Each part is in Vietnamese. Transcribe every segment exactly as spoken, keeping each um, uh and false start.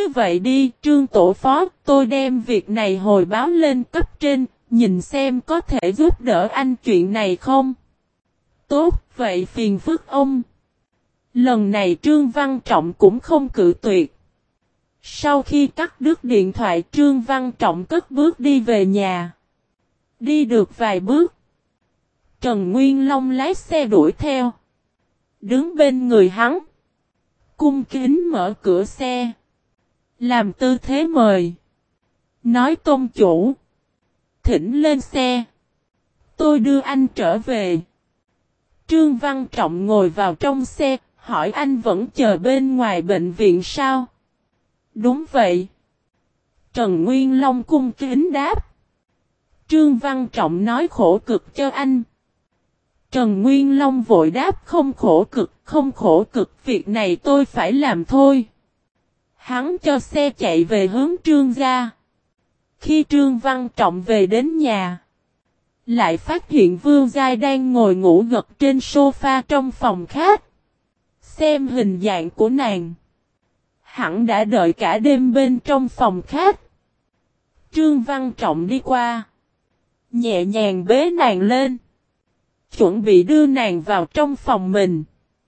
như vậy đi, Trương tổ phó, tôi đem việc này hồi báo lên cấp trên, nhìn xem có thể giúp đỡ anh chuyện này không? Tốt, vậy phiền phức ông. Lần này Trương Văn Trọng cũng không cự tuyệt. Sau khi cắt đứt điện thoại, Trương Văn Trọng cất bước đi về nhà. Đi được vài bước, Trần Nguyên Long lái xe đuổi theo. Đứng bên người hắn, cung kính mở cửa xe, làm tư thế mời. Nói tôn chủ, thỉnh lên xe, tôi đưa anh trở về. Trương Văn Trọng ngồi vào trong xe, hỏi anh vẫn chờ bên ngoài bệnh viện sao? Đúng vậy. Trần Nguyên Long cung kính đáp. Trương Văn Trọng nói khổ cực cho anh. Trần Nguyên Long vội đáp không khổ cực, không khổ cực, việc này tôi phải làm thôi. Hắn cho xe chạy về hướng Trương gia. Khi Trương Văn Trọng về đến nhà, lại phát hiện Vương Giai đang ngồi ngủ gật trên sofa trong phòng khách. Xem hình dạng của nàng, hẳn đã đợi cả đêm bên trong phòng khách. Trương Văn Trọng đi qua, nhẹ nhàng bế nàng lên, chuẩn bị đưa nàng vào trong phòng mình,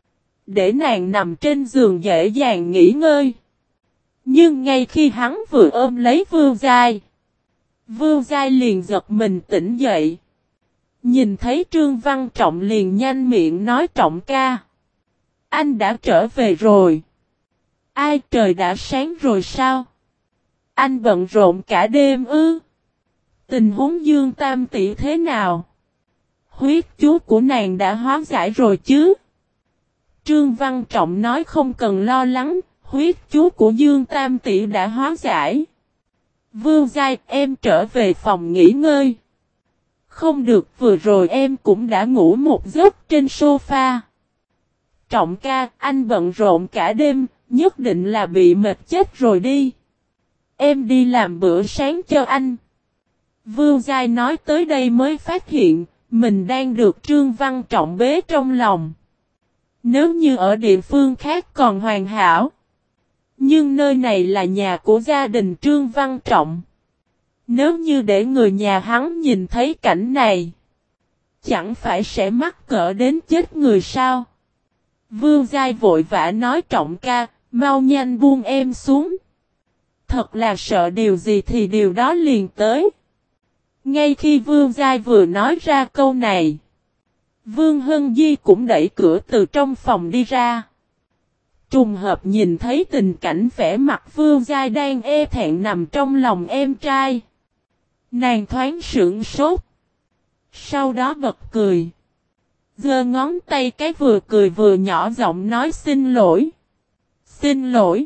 để nàng nằm trên giường dễ dàng nghỉ ngơi. Nhưng ngay khi hắn vừa ôm lấy Vương Giai, Vương Giai liền giật mình tỉnh dậy. Nhìn thấy Trương Văn Trọng liền nhanh miệng nói Trọng ca, anh đã trở về rồi. Ai, trời đã sáng rồi sao? Anh bận rộn cả đêm ư? Tình huống Dương Tam tỷ thế nào? Huyết chú của nàng đã hóa giải rồi chứ? Trương Văn Trọng nói không cần lo lắng, huyết chú của Dương Tam tỷ đã hóa giải. Vương Giai, em trở về phòng nghỉ ngơi. Không được, vừa rồi em cũng đã ngủ một giấc trên sofa. Trọng ca, anh bận rộn cả đêm, nhất định là bị mệt chết rồi đi. Em đi làm bữa sáng cho anh. Vương Giai nói tới đây mới phát hiện, mình đang được Trương Văn Trọng bế trong lòng. Nếu như ở địa phương khác còn hoàn hảo. Nhưng nơi này là nhà của gia đình Trương Văn Trọng. Nếu như để người nhà hắn nhìn thấy cảnh này, chẳng phải sẽ mắc cỡ đến chết người sao? Vương Giai vội vã nói Trọng ca, mau nhanh buông em xuống. Thật là sợ điều gì thì điều đó liền tới. Ngay khi Vương Giai vừa nói ra câu này, Vương Hân Di cũng đẩy cửa từ trong phòng đi ra. Trùng hợp nhìn thấy tình cảnh vẻ mặt Vương Giai đang e thẹn nằm trong lòng em trai. Nàng thoáng sững sốt. Sau đó bật cười. Giơ ngón tay cái vừa cười vừa nhỏ giọng nói xin lỗi. Xin lỗi.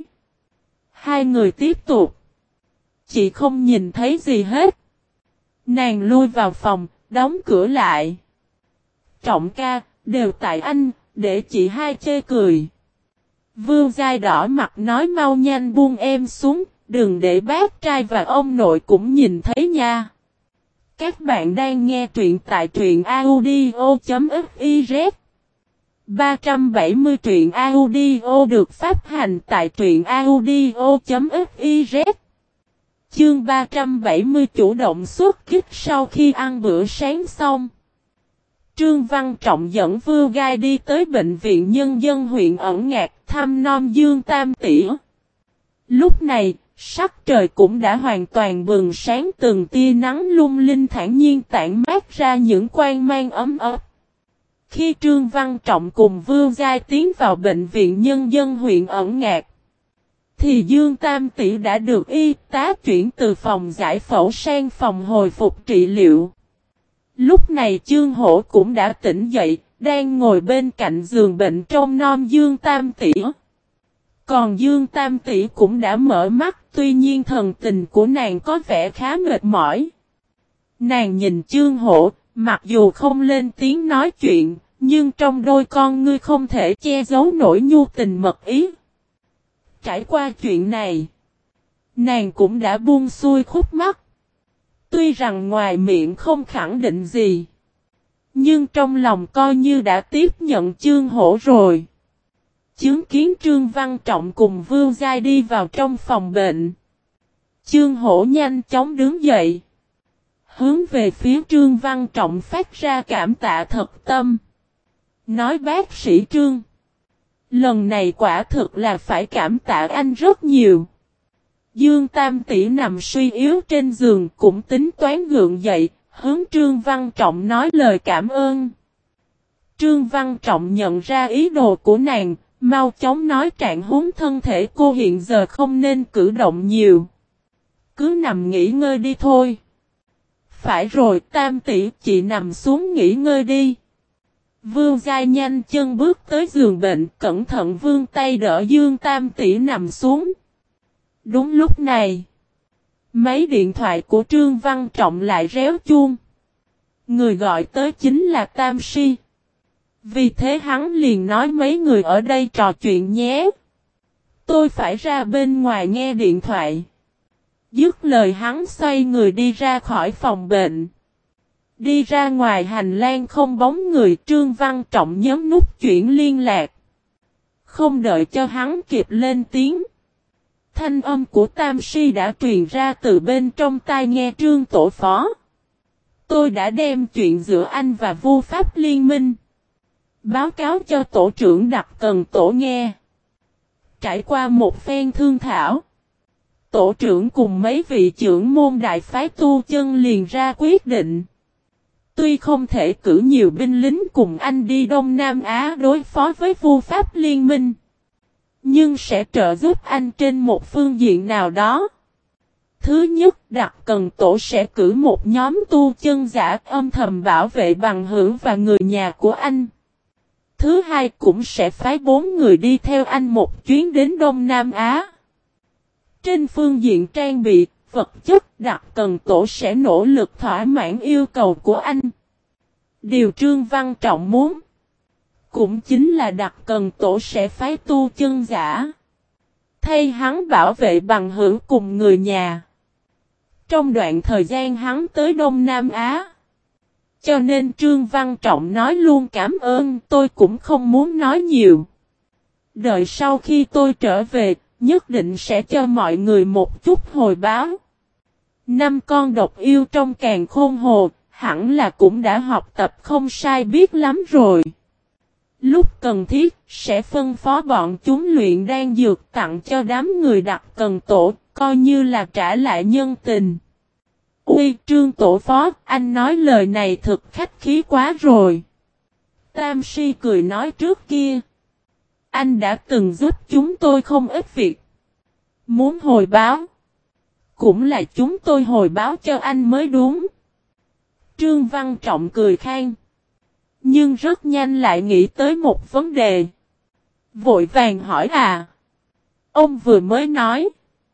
Hai người tiếp tục. Chị không nhìn thấy gì hết. Nàng lui vào phòng, đóng cửa lại. Trọng ca, đều tại anh, để chị hai chê cười. Vương Giai đỏ mặt nói mau nhanh buông em xuống, đừng để bác trai và ông nội cũng nhìn thấy nha. Các bạn đang nghe truyện tại truyện audio.fiz. ba trăm bảy mươi truyện audio được phát hành tại truyện audio.fiz. Chương ba trăm bảy mươi chủ động xuất kích sau khi ăn bữa sáng xong. Trương Văn Trọng dẫn Vương Giai đi tới Bệnh viện Nhân dân huyện Ẩn Ngạc thăm nom Dương Tam tỷ. Lúc này, sắc trời cũng đã hoàn toàn bừng sáng, từng tia nắng lung linh thản nhiên tản mát ra những quang mang ấm áp. Khi Trương Văn Trọng cùng Vương Giai tiến vào Bệnh viện Nhân dân huyện Ẩn Ngạc, thì Dương Tam tỷ đã được y tá chuyển từ phòng giải phẫu sang phòng hồi phục trị liệu. Lúc này Chương Hổ cũng đã tỉnh dậy, đang ngồi bên cạnh giường bệnh trông nom Dương Tam tỷ. Còn Dương Tam tỷ cũng đã mở mắt, tuy nhiên thần tình của nàng có vẻ khá mệt mỏi. Nàng nhìn Chương Hổ, mặc dù không lên tiếng nói chuyện, nhưng trong đôi con ngươi không thể che giấu nổi nhu tình mật ý. Trải qua chuyện này, nàng cũng đã buông xuôi khúc mắc. Tuy rằng ngoài miệng không khẳng định gì, nhưng trong lòng coi như đã tiếp nhận Chương Hổ rồi. Chứng kiến Trương Văn Trọng cùng Vưu Giai đi vào trong phòng bệnh. Chương Hổ nhanh chóng đứng dậy. Hướng về phía Trương Văn Trọng phát ra cảm tạ thật tâm. Nói bác sĩ Trương. Lần này quả thực là phải cảm tạ anh rất nhiều. Dương Tam Tỷ nằm suy yếu trên giường cũng tính toán gượng dậy. Hướng Trương Văn Trọng nói lời cảm ơn. Trương Văn Trọng nhận ra ý đồ của nàng. Mau chóng nói trạng huống thân thể cô hiện giờ không nên cử động nhiều. Cứ nằm nghỉ ngơi đi thôi. Phải rồi Tam Tỷ, chị nằm xuống nghỉ ngơi đi. Vưu Giai nhanh chân bước tới giường bệnh, cẩn thận vươn tay đỡ Dương Tam Tỷ nằm xuống. Đúng lúc này, máy điện thoại của Trương Văn Trọng lại réo chuông. Người gọi tới chính là Tam Si. Vì thế hắn liền nói mấy người ở đây trò chuyện nhé. Tôi phải ra bên ngoài nghe điện thoại. Dứt lời hắn xoay người đi ra khỏi phòng bệnh. Đi ra ngoài hành lang không bóng người, Trương Văn Trọng nhấn nút chuyển liên lạc. Không đợi cho hắn kịp lên tiếng. Thanh âm của Tam Si đã truyền ra từ bên trong tai nghe Trương tổ phó. Tôi đã đem chuyện giữa anh và Vu Pháp Liên minh báo cáo cho tổ trưởng Đặc Cần Tổ nghe. Trải qua một phen thương thảo, tổ trưởng cùng mấy vị trưởng môn đại phái tu chân liền ra quyết định. Tuy không thể cử nhiều binh lính cùng anh đi Đông Nam Á đối phó với Vu Pháp Liên minh, nhưng sẽ trợ giúp anh trên một phương diện nào đó. Thứ nhất, Đặc Cần Tổ sẽ cử một nhóm tu chân giả âm thầm bảo vệ bằng hữu và người nhà của anh. Thứ hai, cũng sẽ phái bốn người đi theo anh một chuyến đến Đông Nam Á. Trên phương diện trang bị, vật chất, Đặc Cần Tổ sẽ nỗ lực thỏa mãn yêu cầu của anh. Điều Trương Văn Trọng muốn cũng chính là Đặc Cần Tổ sẽ phái tu chân giả thay hắn bảo vệ bằng hữu cùng người nhà trong đoạn thời gian hắn tới Đông Nam Á. Cho nên Trương Văn Trọng nói luôn cảm ơn, tôi cũng không muốn nói nhiều. Đợi sau khi tôi trở về, nhất định sẽ cho mọi người một chút hồi báo. Năm con độc yêu trong càn khôn hồ, hẳn là cũng đã học tập không sai biết lắm rồi. Lúc cần thiết, sẽ phân phó bọn chúng luyện đan dược tặng cho đám người Đặc Cần Tổ, coi như là trả lại nhân tình. Ui, Trương tổ phó, anh nói lời này thật khách khí quá rồi. Tam Si cười nói trước kia. Anh đã từng giúp chúng tôi không ít việc. Muốn hồi báo, cũng là chúng tôi hồi báo cho anh mới đúng. Trương Văn Trọng cười khan. Nhưng rất nhanh lại nghĩ tới một vấn đề. Vội vàng hỏi à. Ông vừa mới nói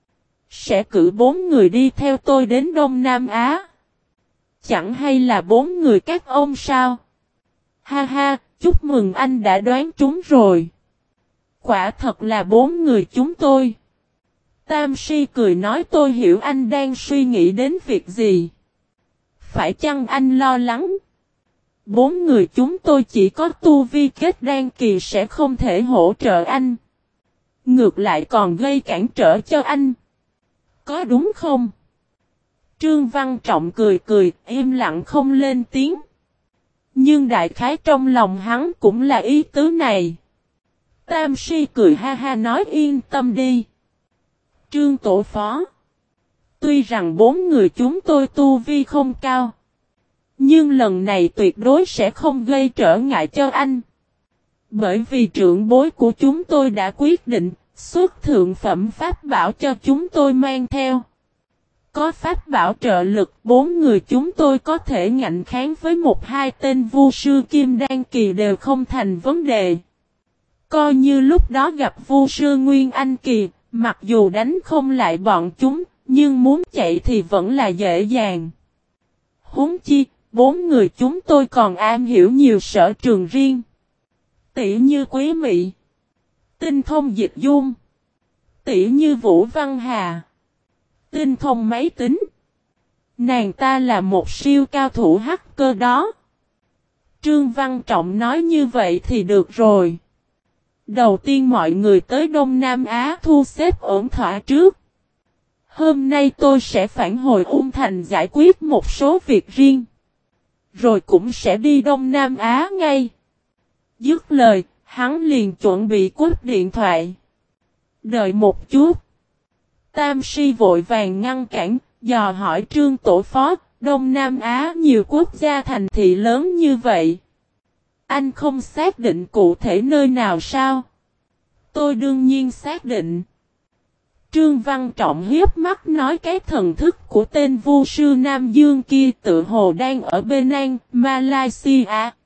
sẽ cử bốn người đi theo tôi đến Đông Nam Á. Chẳng hay là bốn người các ông sao? Ha ha, chúc mừng anh đã đoán trúng rồi. Quả thật là bốn người chúng tôi. Tam Si cười nói tôi hiểu anh đang suy nghĩ đến việc gì. Phải chăng anh lo lắng? Bốn người chúng tôi chỉ có tu vi kết đan kỳ sẽ không thể hỗ trợ anh. Ngược lại còn gây cản trở cho anh. Có đúng không? Trương Văn Trọng cười cười, im lặng không lên tiếng. Nhưng đại khái trong lòng hắn cũng là ý tứ này. Tam Si cười ha ha nói yên tâm đi. Trương tổ phó. Tuy rằng bốn người chúng tôi tu vi không cao. Nhưng lần này tuyệt đối sẽ không gây trở ngại cho anh. Bởi vì trưởng bối của chúng tôi đã quyết định xuất thượng phẩm pháp bảo cho chúng tôi mang theo. Có pháp bảo trợ lực, bốn người chúng tôi có thể ngạnh kháng với một hai tên vu sư kim đan kỳ đều không thành vấn đề. Coi như lúc đó gặp vu sư Nguyên Anh kỳ, mặc dù đánh không lại bọn chúng, nhưng muốn chạy thì vẫn là dễ dàng. Huống chi, bốn người chúng tôi còn am hiểu nhiều sở trường riêng. Tỉ như Quý Mị, tinh thông dịch dung, tỉ như Vũ Văn Hà, tinh thông máy tính. Nàng ta là một siêu cao thủ hacker đó. Trương Văn Trọng nói như vậy thì được rồi. Đầu tiên mọi người tới Đông Nam Á thu xếp ổn thỏa trước. Hôm nay tôi sẽ phản hồi Ung Thành giải quyết một số việc riêng. Rồi cũng sẽ đi Đông Nam Á ngay. Dứt lời, hắn liền chuẩn bị cúp điện thoại. Đợi một chút. Tam Si vội vàng ngăn cản, dò hỏi Trương Tổ Phó, Đông Nam Á nhiều quốc gia thành thị lớn như vậy. Anh không xác định cụ thể nơi nào sao? Tôi đương nhiên xác định. Trương Văn Trọng hiếp mắt nói cái thần thức của tên vu sư Nam Dương kia tự hồ đang ở Penang, Malaysia.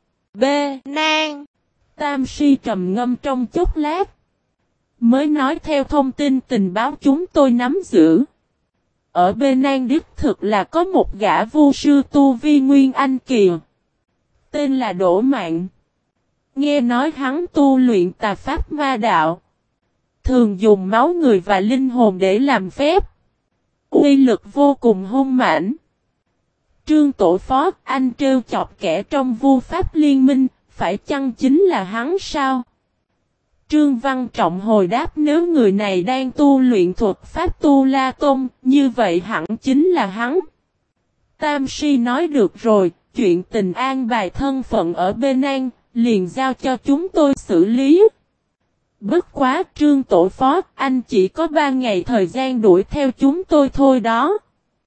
Penang. Tam Si trầm ngâm trong chốc lát. Mới nói theo thông tin tình báo chúng tôi nắm giữ. Ở Penang đích thực là có một gã vu sư tu vi Nguyên Anh kìa. Tên là Đỗ Mạn. Nghe nói hắn tu luyện tà pháp ma đạo. Thường dùng máu người và linh hồn để làm phép. Uy lực vô cùng hung mãnh. Trương Tổ Phó, anh trêu chọc kẻ trong vu pháp liên minh, phải chăng chính là hắn sao? Trương Văn Trọng hồi đáp nếu người này đang tu luyện thuật pháp Tu La Tôn, như vậy hẳn chính là hắn. Tam Si nói được rồi, chuyện tình an bài thân phận ở Penang, liền giao cho chúng tôi xử lý. Bất quá Trương Tổ Phó, anh chỉ có ba ngày thời gian đuổi theo chúng tôi thôi đó.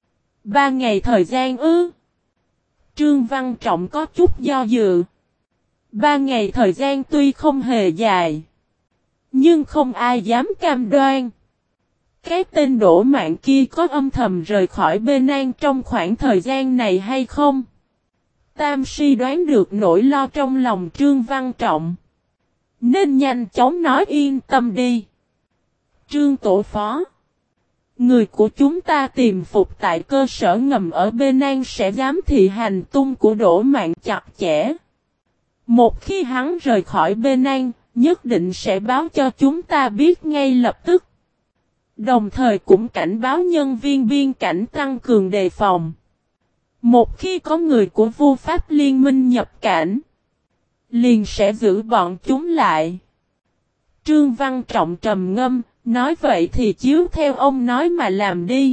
Ba ngày thời gian ư? Trương Văn Trọng có chút do dự. Ba ngày thời gian tuy không hề dài. Nhưng không ai dám cam đoan. Cái tên Đỗ Mạn kia có âm thầm rời khỏi Penang trong khoảng thời gian này hay không? Tam Si đoán được nỗi lo trong lòng Trương Văn Trọng. Nên nhanh chóng nói yên tâm đi. Trương Tổ Phó. Người của chúng ta tìm phục tại cơ sở ngầm ở Penang sẽ giám thị hành tung của Đỗ Mạn chặt chẽ. Một khi hắn rời khỏi Penang, nhất định sẽ báo cho chúng ta biết ngay lập tức. Đồng thời cũng cảnh báo nhân viên biên cảnh tăng cường đề phòng. Một khi có người của vu pháp liên minh nhập cảnh, liền sẽ giữ bọn chúng lại. Trương Văn Trọng trầm ngâm, nói vậy thì chiếu theo ông nói mà làm đi.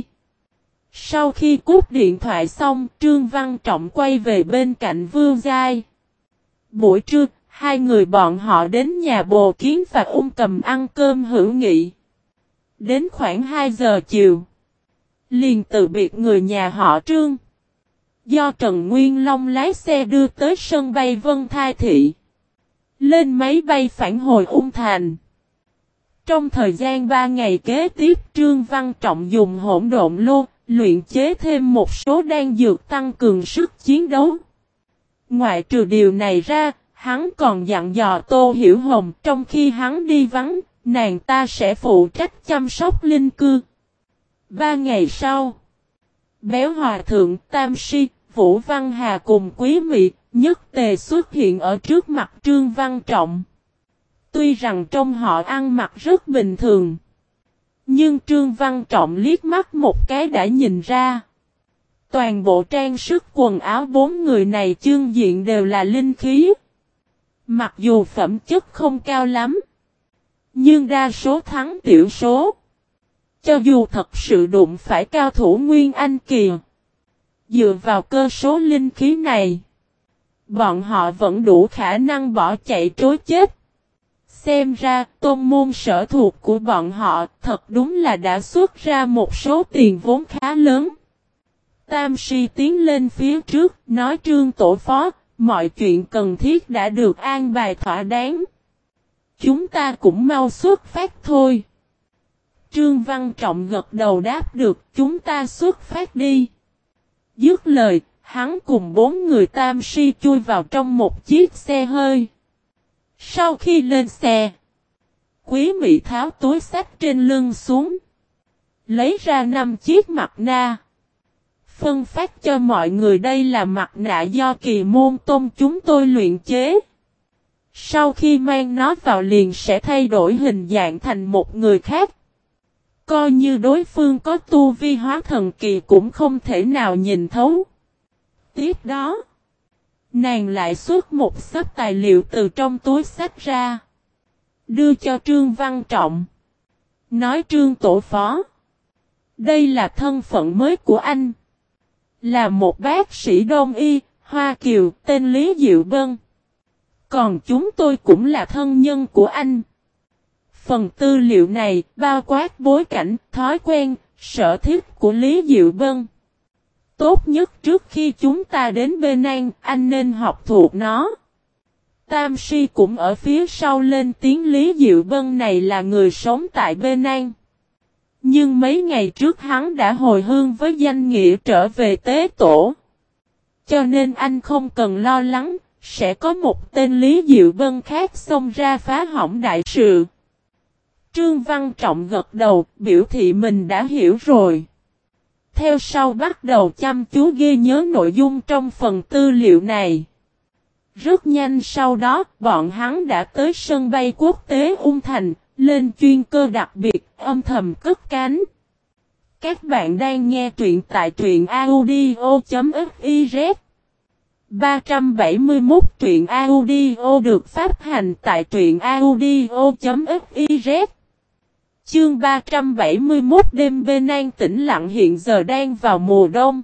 Sau khi cúp điện thoại xong, Trương Văn Trọng quay về bên cạnh Vương Giai. Buổi trưa, hai người bọn họ đến nhà Bồ Kiến và Ung Cầm ăn cơm hữu nghị. Đến khoảng hai giờ chiều, liền từ biệt người nhà họ Trương. Do Trần Nguyên Long lái xe đưa tới sân bay Vân Thai Thị. Lên máy bay phản hồi Ung Thành. Trong thời gian ba ngày kế tiếp, Trương Văn Trọng dùng hỗn độn lô, luyện chế thêm một số đan dược tăng cường sức chiến đấu. Ngoại trừ điều này ra, hắn còn dặn dò Tô Hiểu Hồng trong khi hắn đi vắng, nàng ta sẽ phụ trách chăm sóc linh cư. Ba ngày sau, Béo Hòa Thượng, Tam Si, Vũ Văn Hà cùng Quý Mị nhất tề xuất hiện ở trước mặt Trương Văn Trọng. Tuy rằng trong họ ăn mặc rất bình thường, nhưng Trương Văn Trọng liếc mắt một cái đã nhìn ra. Toàn bộ trang sức quần áo bốn người này chương diện đều là linh khí. Mặc dù phẩm chất không cao lắm, nhưng đa số thắng tiểu số. Cho dù thật sự đụng phải cao thủ Nguyên Anh kỳ, dựa vào cơ số linh khí này, bọn họ vẫn đủ khả năng bỏ chạy trối chết. Xem ra, tôn môn sở thuộc của bọn họ thật đúng là đã xuất ra một số tiền vốn khá lớn. Tam Si tiến lên phía trước, nói Trương Tổ Phó, mọi chuyện cần thiết đã được an bài thỏa đáng. Chúng ta cũng mau xuất phát thôi. Trương Văn Trọng gật đầu đáp được, chúng ta xuất phát đi. Dứt lời, hắn cùng bốn người Tam Si chui vào trong một chiếc xe hơi. Sau khi lên xe, Quý Mị tháo túi xách trên lưng xuống, lấy ra năm chiếc mặt nạ. Phân phát cho mọi người đây là mặt nạ do Kỳ Môn Tôn chúng tôi luyện chế. Sau khi mang nó vào liền sẽ thay đổi hình dạng thành một người khác. Coi như đối phương có tu vi hóa thần kỳ cũng không thể nào nhìn thấu. Tiếp đó, nàng lại xuất một xấp tài liệu từ trong túi xách ra. Đưa cho Trương Văn Trọng. Nói Trương tổ phó. Đây là thân phận mới của anh. Là một bác sĩ đông y, Hoa Kiều, tên Lý Diệu Bân. Còn chúng tôi cũng là thân nhân của anh. Phần tư liệu này bao quát bối cảnh, thói quen, sở thích của Lý Diệu Bân. Tốt nhất trước khi chúng ta đến Bên An, anh nên học thuộc nó. Tam Si cũng ở phía sau lên tiếng Lý Diệu Bân này là người sống tại Bên An. Nhưng mấy ngày trước hắn đã hồi hương với danh nghĩa trở về tế tổ. Cho nên anh không cần lo lắng, sẽ có một tên Lý Diệu Bân khác xông ra phá hỏng đại sự. Trương Văn Trọng gật đầu, biểu thị mình đã hiểu rồi. Theo sau bắt đầu chăm chú ghi nhớ nội dung trong phần tư liệu này. Rất nhanh sau đó, bọn hắn đã tới sân bay quốc tế Ung Thành, lên chuyên cơ đặc biệt, âm thầm cất cánh. Các bạn đang nghe truyện tại truyện audio.fiz. ba trăm bảy mươi mốt truyện audio được phát hành tại truyện audio.fiz. Chương ba trăm bảy mươi mốt đêm Bên An tĩnh lặng hiện giờ đang vào mùa đông.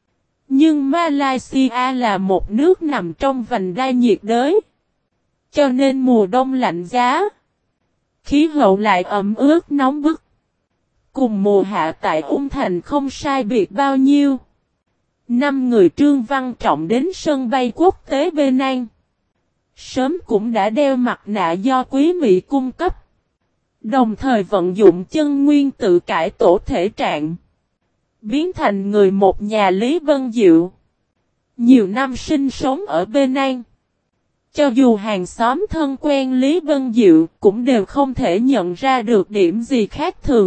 Nhưng Malaysia là một nước nằm trong vành đai nhiệt đới. Cho nên mùa đông lạnh giá. Khí hậu lại ẩm ướt nóng bức. Cùng mùa hạ tại Ung Thành không sai biệt bao nhiêu. Năm người Trương Văn Trọng đến sân bay quốc tế Bên An. Sớm cũng đã đeo mặt nạ do Quý Mỹ cung cấp. Đồng thời vận dụng chân nguyên tự cải tổ thể trạng. Biến thành người một nhà Lý Vân Diệu. Nhiều năm sinh sống ở Bên An. Cho dù hàng xóm thân quen Lý Vân Diệu cũng đều không thể nhận ra được điểm gì khác thường.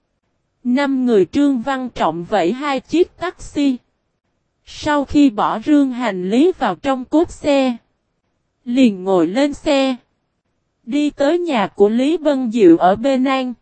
Năm người Trương Văn Trọng vẫy hai chiếc taxi. Sau khi bỏ rương hành lý vào trong cốp xe. Liền ngồi lên xe. Đi tới nhà của Lý Vân Diệu ở Bên An.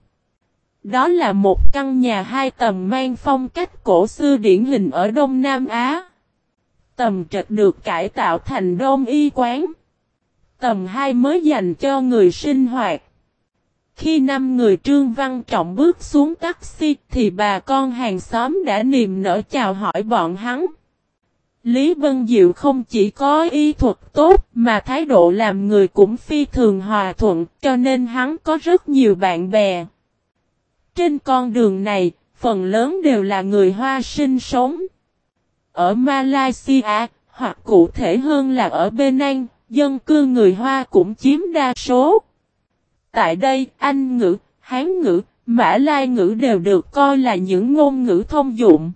Đó là một căn nhà hai tầng mang phong cách cổ xưa điển hình ở Đông Nam Á. Tầng trệt được cải tạo thành đông y quán. Tầng hai mới dành cho người sinh hoạt. Khi năm người Trương Văn Trọng bước xuống taxi thì bà con hàng xóm đã niềm nở chào hỏi bọn hắn. Lý Vân Diệu không chỉ có y thuật tốt mà thái độ làm người cũng phi thường hòa thuận cho nên hắn có rất nhiều bạn bè. Trên con đường này, phần lớn đều là người Hoa sinh sống. Ở Malaysia, hoặc cụ thể hơn là ở Bên An, dân cư người Hoa cũng chiếm đa số. Tại đây, Anh ngữ, Hán ngữ, Mã Lai ngữ đều được coi là những ngôn ngữ thông dụng.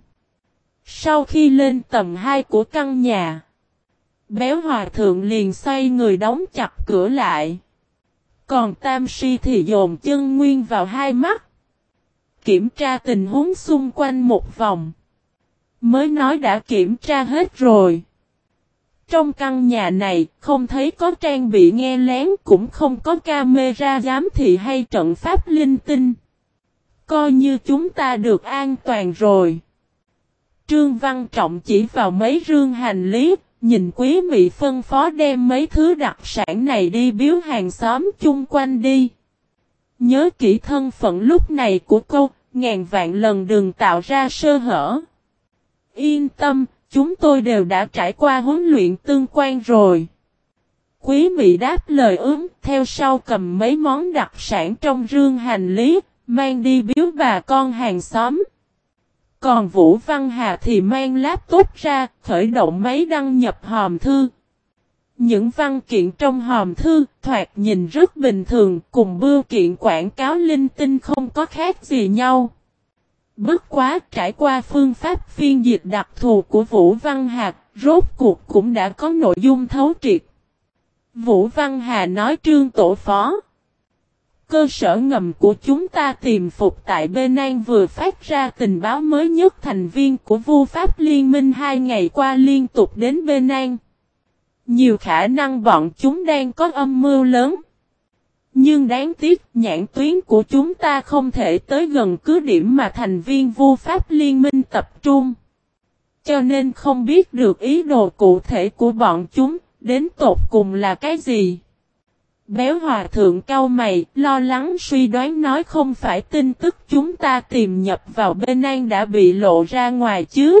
Sau khi lên tầng hai của căn nhà, Béo Hòa Thượng liền xoay người đóng chặt cửa lại. Còn Tam Si thì dồn chân nguyên vào hai mắt. Kiểm tra tình huống xung quanh một vòng. Mới nói đã kiểm tra hết rồi. Trong căn nhà này không thấy có trang bị nghe lén cũng không có camera giám thị hay trận pháp linh tinh. Coi như chúng ta được an toàn rồi. Trương Văn Trọng chỉ vào mấy rương hành lý, nhìn Quý Mỹ phân phó đem mấy thứ đặc sản này đi biếu hàng xóm chung quanh đi. Nhớ kỹ thân phận lúc này của cô, ngàn vạn lần đừng tạo ra sơ hở. Yên tâm, chúng tôi đều đã trải qua huấn luyện tương quan rồi. Quý Mỹ đáp lời ướm, theo sau cầm mấy món đặc sản trong rương hành lý, mang đi biếu bà con hàng xóm. Còn Vũ Văn Hà thì mang laptop ra, khởi động máy đăng nhập hòm thư. Những văn kiện trong hòm thư, thoạt nhìn rất bình thường, cùng bưu kiện quảng cáo linh tinh không có khác gì nhau. Bất quá trải qua phương pháp phiên dịch đặc thù của Vũ Văn Hà, rốt cuộc cũng đã có nội dung thấu triệt. Vũ Văn Hà nói Trương tổ phó. Cơ sở ngầm của chúng ta tìm phục tại Bên An vừa phát ra tình báo mới nhất thành viên của Vu Pháp Liên minh hai ngày qua liên tục đến Bên An. Nhiều khả năng bọn chúng đang có âm mưu lớn. Nhưng đáng tiếc nhãn tuyến của chúng ta không thể tới gần cứ điểm mà thành viên Vu Pháp Liên minh tập trung. Cho nên không biết được ý đồ cụ thể của bọn chúng, đến tột cùng là cái gì. Béo hòa thượng cau mày, lo lắng suy đoán nói không phải tin tức chúng ta tìm nhập vào bên An đã bị lộ ra ngoài chứ.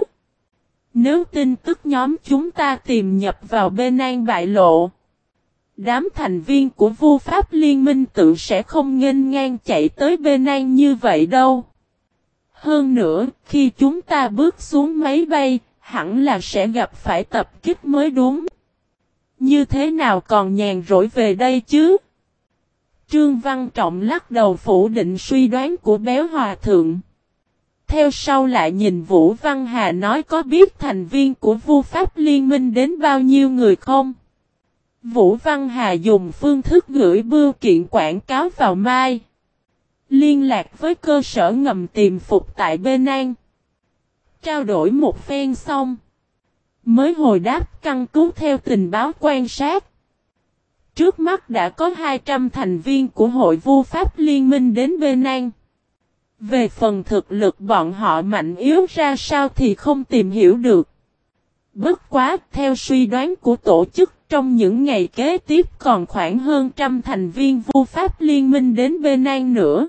Nếu tin tức nhóm chúng ta tìm nhập vào bên An bại lộ, đám thành viên của Vu Pháp Liên minh tự sẽ không nghênh ngang chạy tới bên An như vậy đâu. Hơn nữa, khi chúng ta bước xuống máy bay, hẳn là sẽ gặp phải tập kích mới đúng. Như thế nào còn nhàn rỗi về đây chứ? Trương Văn Trọng lắc đầu phủ định suy đoán của béo hòa thượng. Theo sau lại nhìn Vũ Văn Hà nói có biết thành viên của Vu Pháp Liên minh đến bao nhiêu người không? Vũ Văn Hà dùng phương thức gửi bưu kiện quảng cáo vào Mai. Liên lạc với cơ sở ngầm tìm phục tại bên An. Trao đổi một phen xong. Mới hồi đáp căn cứ theo tình báo quan sát. Trước mắt đã có hai trăm thành viên của hội Vu Pháp Liên minh đến bên An. Về phần thực lực bọn họ mạnh yếu ra sao thì không tìm hiểu được. Bất quá, theo suy đoán của tổ chức, trong những ngày kế tiếp còn khoảng hơn trăm thành viên Vu Pháp Liên minh đến bên An nữa.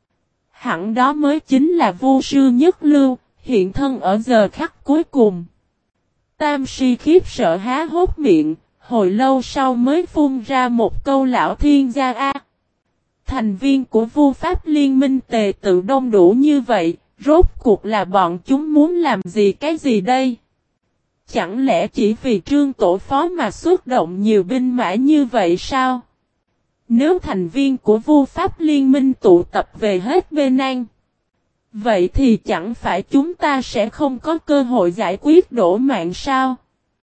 Hẳn đó mới chính là Vu sư nhất lưu, hiện thân ở giờ khắc cuối cùng. Tam si khiếp sợ há hốt miệng, hồi lâu sau mới phun ra một câu lão thiên gia a. Thành viên của Vu Pháp Liên minh tề tự đông đủ như vậy, rốt cuộc là bọn chúng muốn làm gì cái gì đây? Chẳng lẽ chỉ vì Trương Tổ Phó mà xuất động nhiều binh mã như vậy sao? Nếu thành viên của Vu Pháp Liên minh tụ tập về hết bên An, vậy thì chẳng phải chúng ta sẽ không có cơ hội giải quyết đổ mạng sao?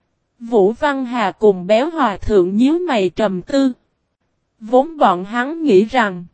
Vũ Văn Hà cùng béo hòa thượng nhíu mày trầm tư. Vốn bọn hắn nghĩ rằng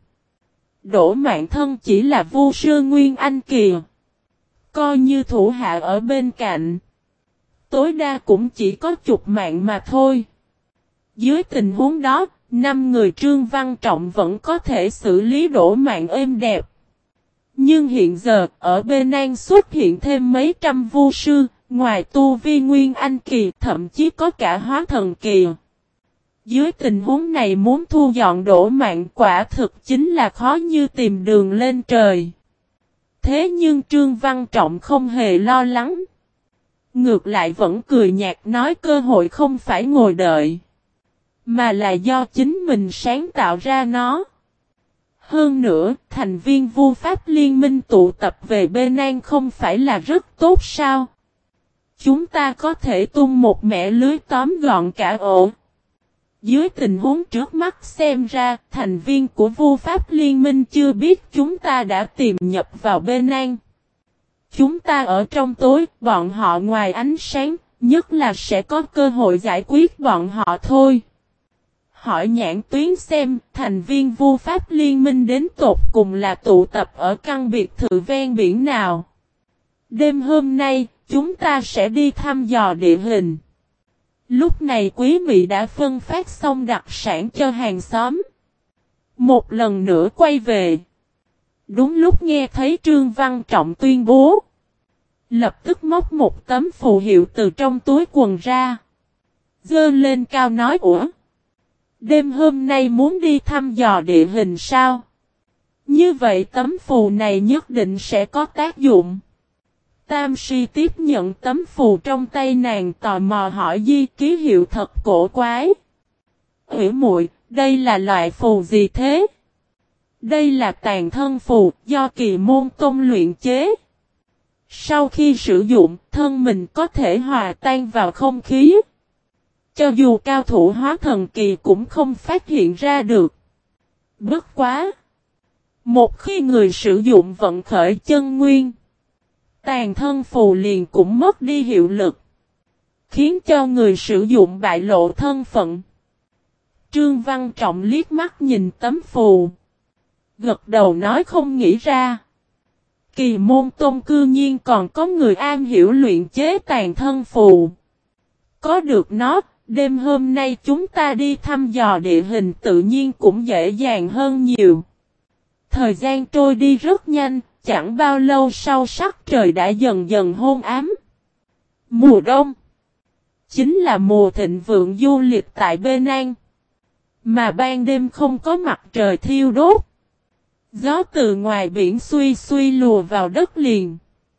đổ mạng thân chỉ là Vu sư Nguyên Anh kìa. Coi như thủ hạ ở bên cạnh, tối đa cũng chỉ có chục mạng mà thôi. Dưới tình huống đó, năm người Trương Văn Trọng vẫn có thể xử lý đổ mạng êm đẹp. Nhưng hiện giờ, ở bên An xuất hiện thêm mấy trăm vu sư, ngoài tu vi Nguyên Anh kỳ, thậm chí có cả hóa thần kỳ. Dưới tình huống này muốn thu dọn đổ mạng quả thực chính là khó như tìm đường lên trời. Thế nhưng Trương Văn Trọng không hề lo lắng. Ngược lại vẫn cười nhạt nói cơ hội không phải ngồi đợi, mà là do chính mình sáng tạo ra nó. Hơn nữa, thành viên Vu Pháp Liên minh tụ tập về bên An không phải là rất tốt sao? Chúng ta có thể tung một mẻ lưới tóm gọn cả ổ. Dưới tình huống trước mắt xem ra, thành viên của Vu Pháp Liên minh chưa biết chúng ta đã tìm nhập vào bên An. Chúng ta ở trong tối, bọn họ ngoài ánh sáng, nhất là sẽ có cơ hội giải quyết bọn họ thôi. Hỏi nhãn tuyến xem, thành viên Vu Pháp Liên minh đến tột cùng là tụ tập ở căn biệt thự ven biển nào. Đêm hôm nay, chúng ta sẽ đi thăm dò địa hình. Lúc này Quý Mị đã phân phát xong đặc sản cho hàng xóm. Một lần nữa quay về. Đúng lúc nghe thấy Trương Văn Trọng tuyên bố, lập tức móc một tấm phù hiệu từ trong túi quần ra. Giơ lên cao nói ủa? Đêm hôm nay muốn đi thăm dò địa hình sao? Như vậy tấm phù này nhất định sẽ có tác dụng. Tam si tiếp nhận tấm phù trong tay nàng tò mò hỏi di ký hiệu thật cổ quái. Ủy muội, đây là loại phù gì thế? Đây là tàn thân phù do Kỳ Môn Tôn luyện chế. Sau khi sử dụng, thân mình có thể hòa tan vào không khí. Cho dù cao thủ hóa thần kỳ cũng không phát hiện ra được. Bất quá! Một khi người sử dụng vận khởi chân nguyên, tàn thân phù liền cũng mất đi hiệu lực, khiến cho người sử dụng bại lộ thân phận. Trương Văn Trọng liếc mắt nhìn tấm phù, gật đầu nói không nghĩ ra. Kỳ Môn Tôn cư nhiên còn có người am hiểu luyện chế tàn thân phù. Có được nó, đêm hôm nay chúng ta đi thăm dò địa hình tự nhiên cũng dễ dàng hơn nhiều. Thời gian trôi đi rất nhanh, chẳng bao lâu sau sắc trời đã dần dần hôn ám. Mùa đông chính là mùa thịnh vượng du lịch tại bên An. Mà ban đêm không có mặt trời thiêu đốt. Gió từ ngoài biển xuy xuy lùa vào đất liền.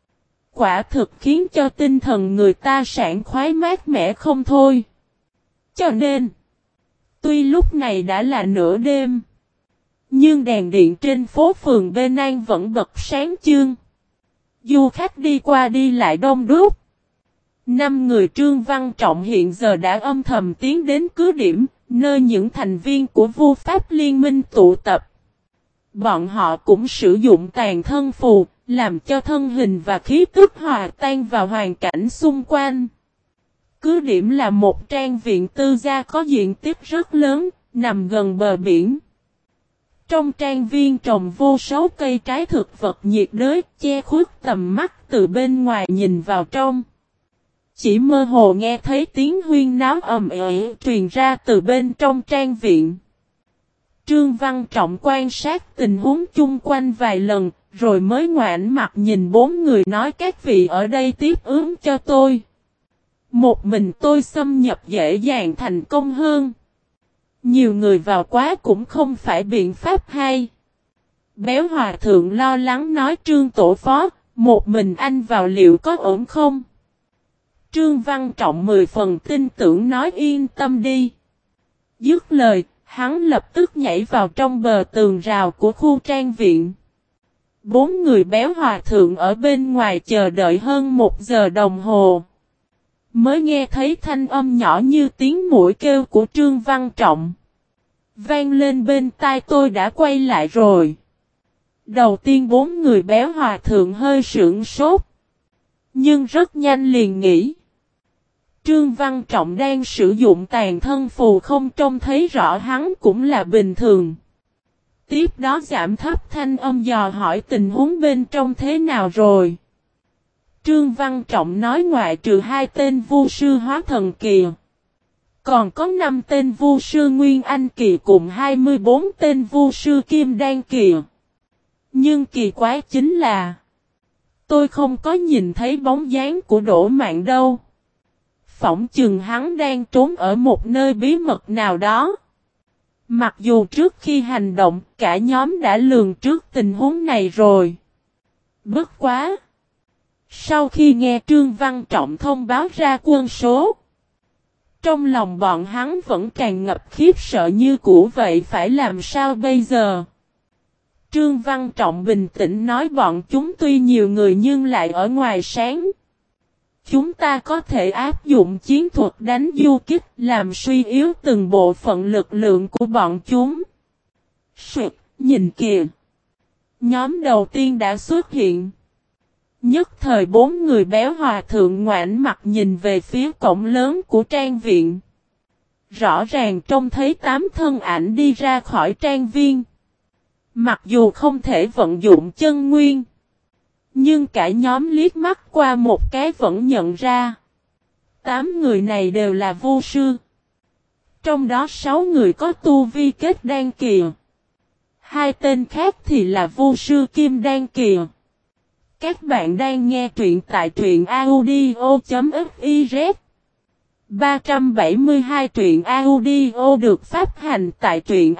Quả thực khiến cho tinh thần người ta sảng khoái mát mẻ không thôi. Cho nên, tuy lúc này đã là nửa đêm, nhưng đèn điện trên phố phường Bê Nan vẫn bật sáng chương. Du khách đi qua đi lại đông đúc. Năm người Trương Văn Trọng hiện giờ đã âm thầm tiến đến cứ điểm, nơi những thành viên của Vu Pháp Liên minh tụ tập. Bọn họ cũng sử dụng tàn thân phù, làm cho thân hình và khí tức hòa tan vào hoàn cảnh xung quanh. Cứ điểm là một trang viện tư gia có diện tích rất lớn, nằm gần bờ biển. Trong trang viên trồng vô số cây trái thực vật nhiệt đới, che khuất tầm mắt từ bên ngoài nhìn vào trong. Chỉ mơ hồ nghe thấy tiếng huyên náo ầm ĩ truyền ra từ bên trong trang viện. Trương Văn Trọng quan sát tình huống chung quanh vài lần, rồi mới ngoảnh mặt nhìn bốn người nói các vị ở đây tiếp ứng cho tôi. Một mình tôi xâm nhập dễ dàng thành công hơn. Nhiều người vào quá cũng không phải biện pháp hay. Béo Hòa Thượng lo lắng nói Trương Tổ Phó, một mình anh vào liệu có ổn không? Trương Văn Trọng mười phần tin tưởng nói yên tâm đi. Dứt lời, hắn lập tức nhảy vào trong bờ tường rào của khu trang viện. Bốn người Béo Hòa Thượng ở bên ngoài chờ đợi hơn một giờ đồng hồ. Mới nghe thấy thanh âm nhỏ như tiếng muỗi kêu của Trương Văn Trọng. Vang lên bên tai tôi đã quay lại rồi. Đầu tiên bốn người Béo Hòa Thượng hơi sững sốt. Nhưng rất nhanh liền nghĩ. Trương Văn Trọng đang sử dụng tàn thân phù không trông thấy rõ hắn cũng là bình thường. Tiếp đó giảm thấp thanh âm dò hỏi tình huống bên trong thế nào rồi. Trương Văn Trọng nói ngoại trừ hai tên vu sư hóa thần kỳ. Còn có năm tên vu sư Nguyên Anh kỳ cùng hai mươi bốn tên vu sư Kim Đan kỳ. Nhưng kỳ quái chính là tôi không có nhìn thấy bóng dáng của Đỗ Mạn đâu. Phỏng chừng hắn đang trốn ở một nơi bí mật nào đó. Mặc dù trước khi hành động cả nhóm đã lường trước tình huống này rồi. Bất quá. Sau khi nghe Trương Văn Trọng thông báo ra quân số. Trong lòng bọn hắn vẫn tràn ngập khiếp sợ như cũ vậy phải làm sao bây giờ. Trương Văn Trọng bình tĩnh nói bọn chúng tuy nhiều người nhưng lại ở ngoài sáng. Chúng ta có thể áp dụng chiến thuật đánh du kích làm suy yếu từng bộ phận lực lượng của bọn chúng. Suyệt, nhìn kìa. Nhóm đầu tiên đã xuất hiện. Nhất thời bốn người Béo Hòa Thượng ngoảnh mặt nhìn về phía cổng lớn của trang viện. Rõ ràng trông thấy tám thân ảnh đi ra khỏi trang viên. Mặc dù không thể vận dụng chân nguyên. Nhưng cả nhóm liếc mắt qua một cái vẫn nhận ra. Tám người này đều là vu sư. Trong đó sáu người có tu vi kết đan kỳ. Hai tên khác thì là vu sư kim đan kỳ. Các bạn đang nghe truyện tại truyện audio.fiz. ba trăm bảy mươi hai truyện audio được phát hành tại truyện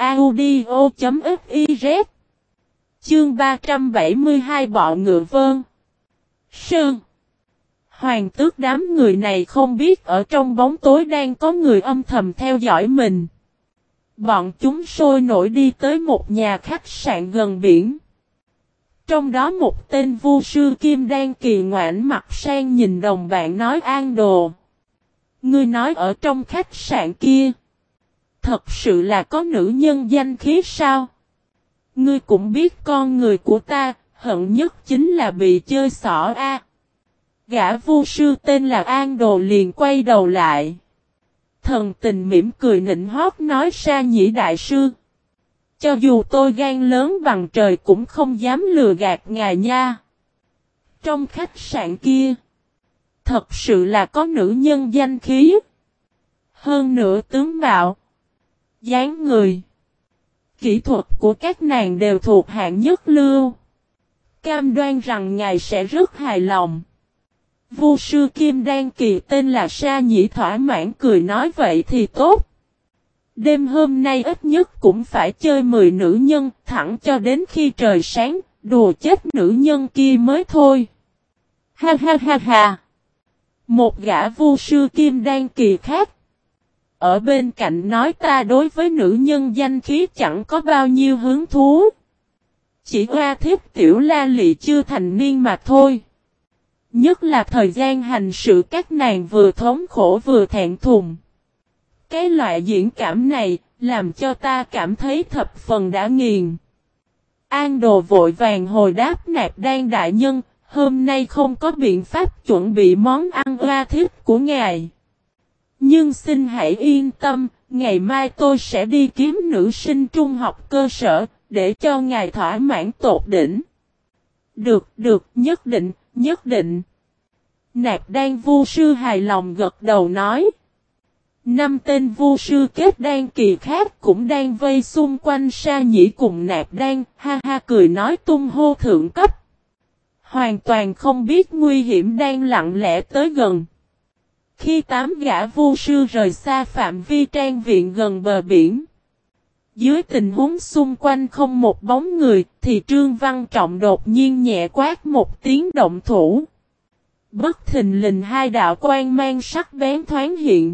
audio.fiz. Chương ba trăm bảy mươi hai bọ ngựa Vân Sơn. Hoàng tước đám người này không biết ở trong bóng tối đang có người âm thầm theo dõi mình. Bọn chúng sôi nổi đi tới một nhà khách sạn gần biển. Trong đó một tên vu sư Kim Đan kỳ ngoảnh mặt sang nhìn đồng bạn nói An Đồ. Ngươi nói ở trong khách sạn kia. Thật sự là có nữ nhân danh khí sao? Ngươi cũng biết con người của ta, hận nhất chính là bị chơi xỏ a. Gã vu sư tên là An Đồ liền quay đầu lại. Thần tình mỉm cười nịnh hót nói Sa Nhĩ đại sư. Cho dù tôi gan lớn bằng trời cũng không dám lừa gạt ngài nha. Trong khách sạn kia, thật sự là có nữ nhân danh khí. Hơn nữa tướng mạo, dáng người, kỹ thuật của các nàng đều thuộc hạng nhất lưu. Cam đoan rằng ngài sẽ rất hài lòng. Vu sư Kim Đan kỳ tên là Sa Nhĩ thỏa mãn cười nói vậy thì tốt. Đêm hôm nay ít nhất cũng phải chơi mười nữ nhân, thẳng cho đến khi trời sáng, đùa chết nữ nhân kia mới thôi. Ha ha ha ha. Một gã vu sư kim đan kỳ khác ở bên cạnh nói ta đối với nữ nhân danh khí chẳng có bao nhiêu hứng thú. Chỉ oa thiếp tiểu la lị chưa thành niên mà thôi. Nhất là thời gian hành sự các nàng vừa thống khổ vừa thẹn thùng. Cái loại diễn cảm này làm cho ta cảm thấy thập phần đã nghiền. An Đồ vội vàng hồi đáp Nạp Đan đại nhân, hôm nay không có biện pháp chuẩn bị món ăn oa thiếp của ngài. Nhưng xin hãy yên tâm, ngày mai tôi sẽ đi kiếm nữ sinh trung học cơ sở, để cho ngài thỏa mãn tột đỉnh. Được, được, nhất định, nhất định. Nạp Đan vu sư hài lòng gật đầu nói. Năm tên vu sư kết đan kỳ khác cũng đang vây xung quanh Sa Nhĩ cùng Nạp Đan, ha ha cười nói tung hô thượng cấp. Hoàn toàn không biết nguy hiểm đang lặng lẽ tới gần. Khi tám gã vu sư rời xa phạm vi trang viện gần bờ biển, dưới tình huống xung quanh không một bóng người, thì Trương Văn Trọng đột nhiên nhẹ quát một tiếng động thủ. Bất thình lình hai đạo quang mang sắc bén thoáng hiện.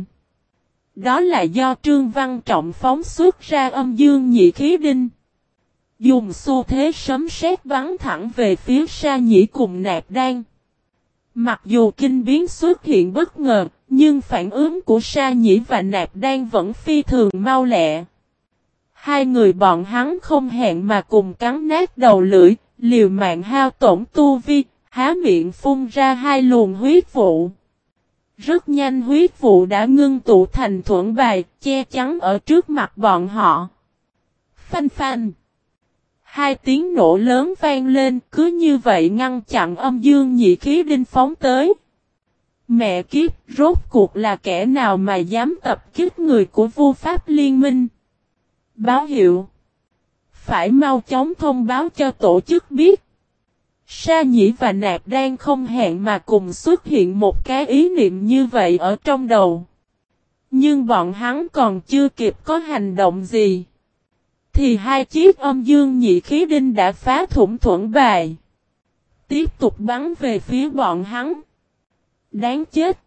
Đó là do Trương Văn Trọng phóng xuất ra âm dương nhị khí đinh. Dùng xu thế sấm sét bắn thẳng về phía Sa Nhĩ cùng Nạp Đan. Mặc dù kinh biến xuất hiện bất ngờ, nhưng phản ứng của Sa Nhĩ và Nạp Đan vẫn phi thường mau lẹ. Hai người bọn hắn không hẹn mà cùng cắn nát đầu lưỡi, liều mạng hao tổn tu vi, há miệng phun ra hai luồng huyết vụ. Rất nhanh huyết vụ đã ngưng tụ thành thuẫn bài, che chắn ở trước mặt bọn họ. Phanh phanh. Hai tiếng nổ lớn vang lên, cứ như vậy ngăn chặn âm dương nhị khí đinh phóng tới. Mẹ kiếp, rốt cuộc là kẻ nào mà dám tập kích người của Vu Pháp Liên Minh? Báo hiệu. Phải mau chóng thông báo cho tổ chức biết. Sa Nhĩ và Nạp Đan không hẹn mà cùng xuất hiện một cái ý niệm như vậy ở trong đầu. Nhưng bọn hắn còn chưa kịp có hành động gì, thì hai chiếc âm dương nhị khí đinh đã phá thủng thuẫn bài, tiếp tục bắn về phía bọn hắn. Đáng chết!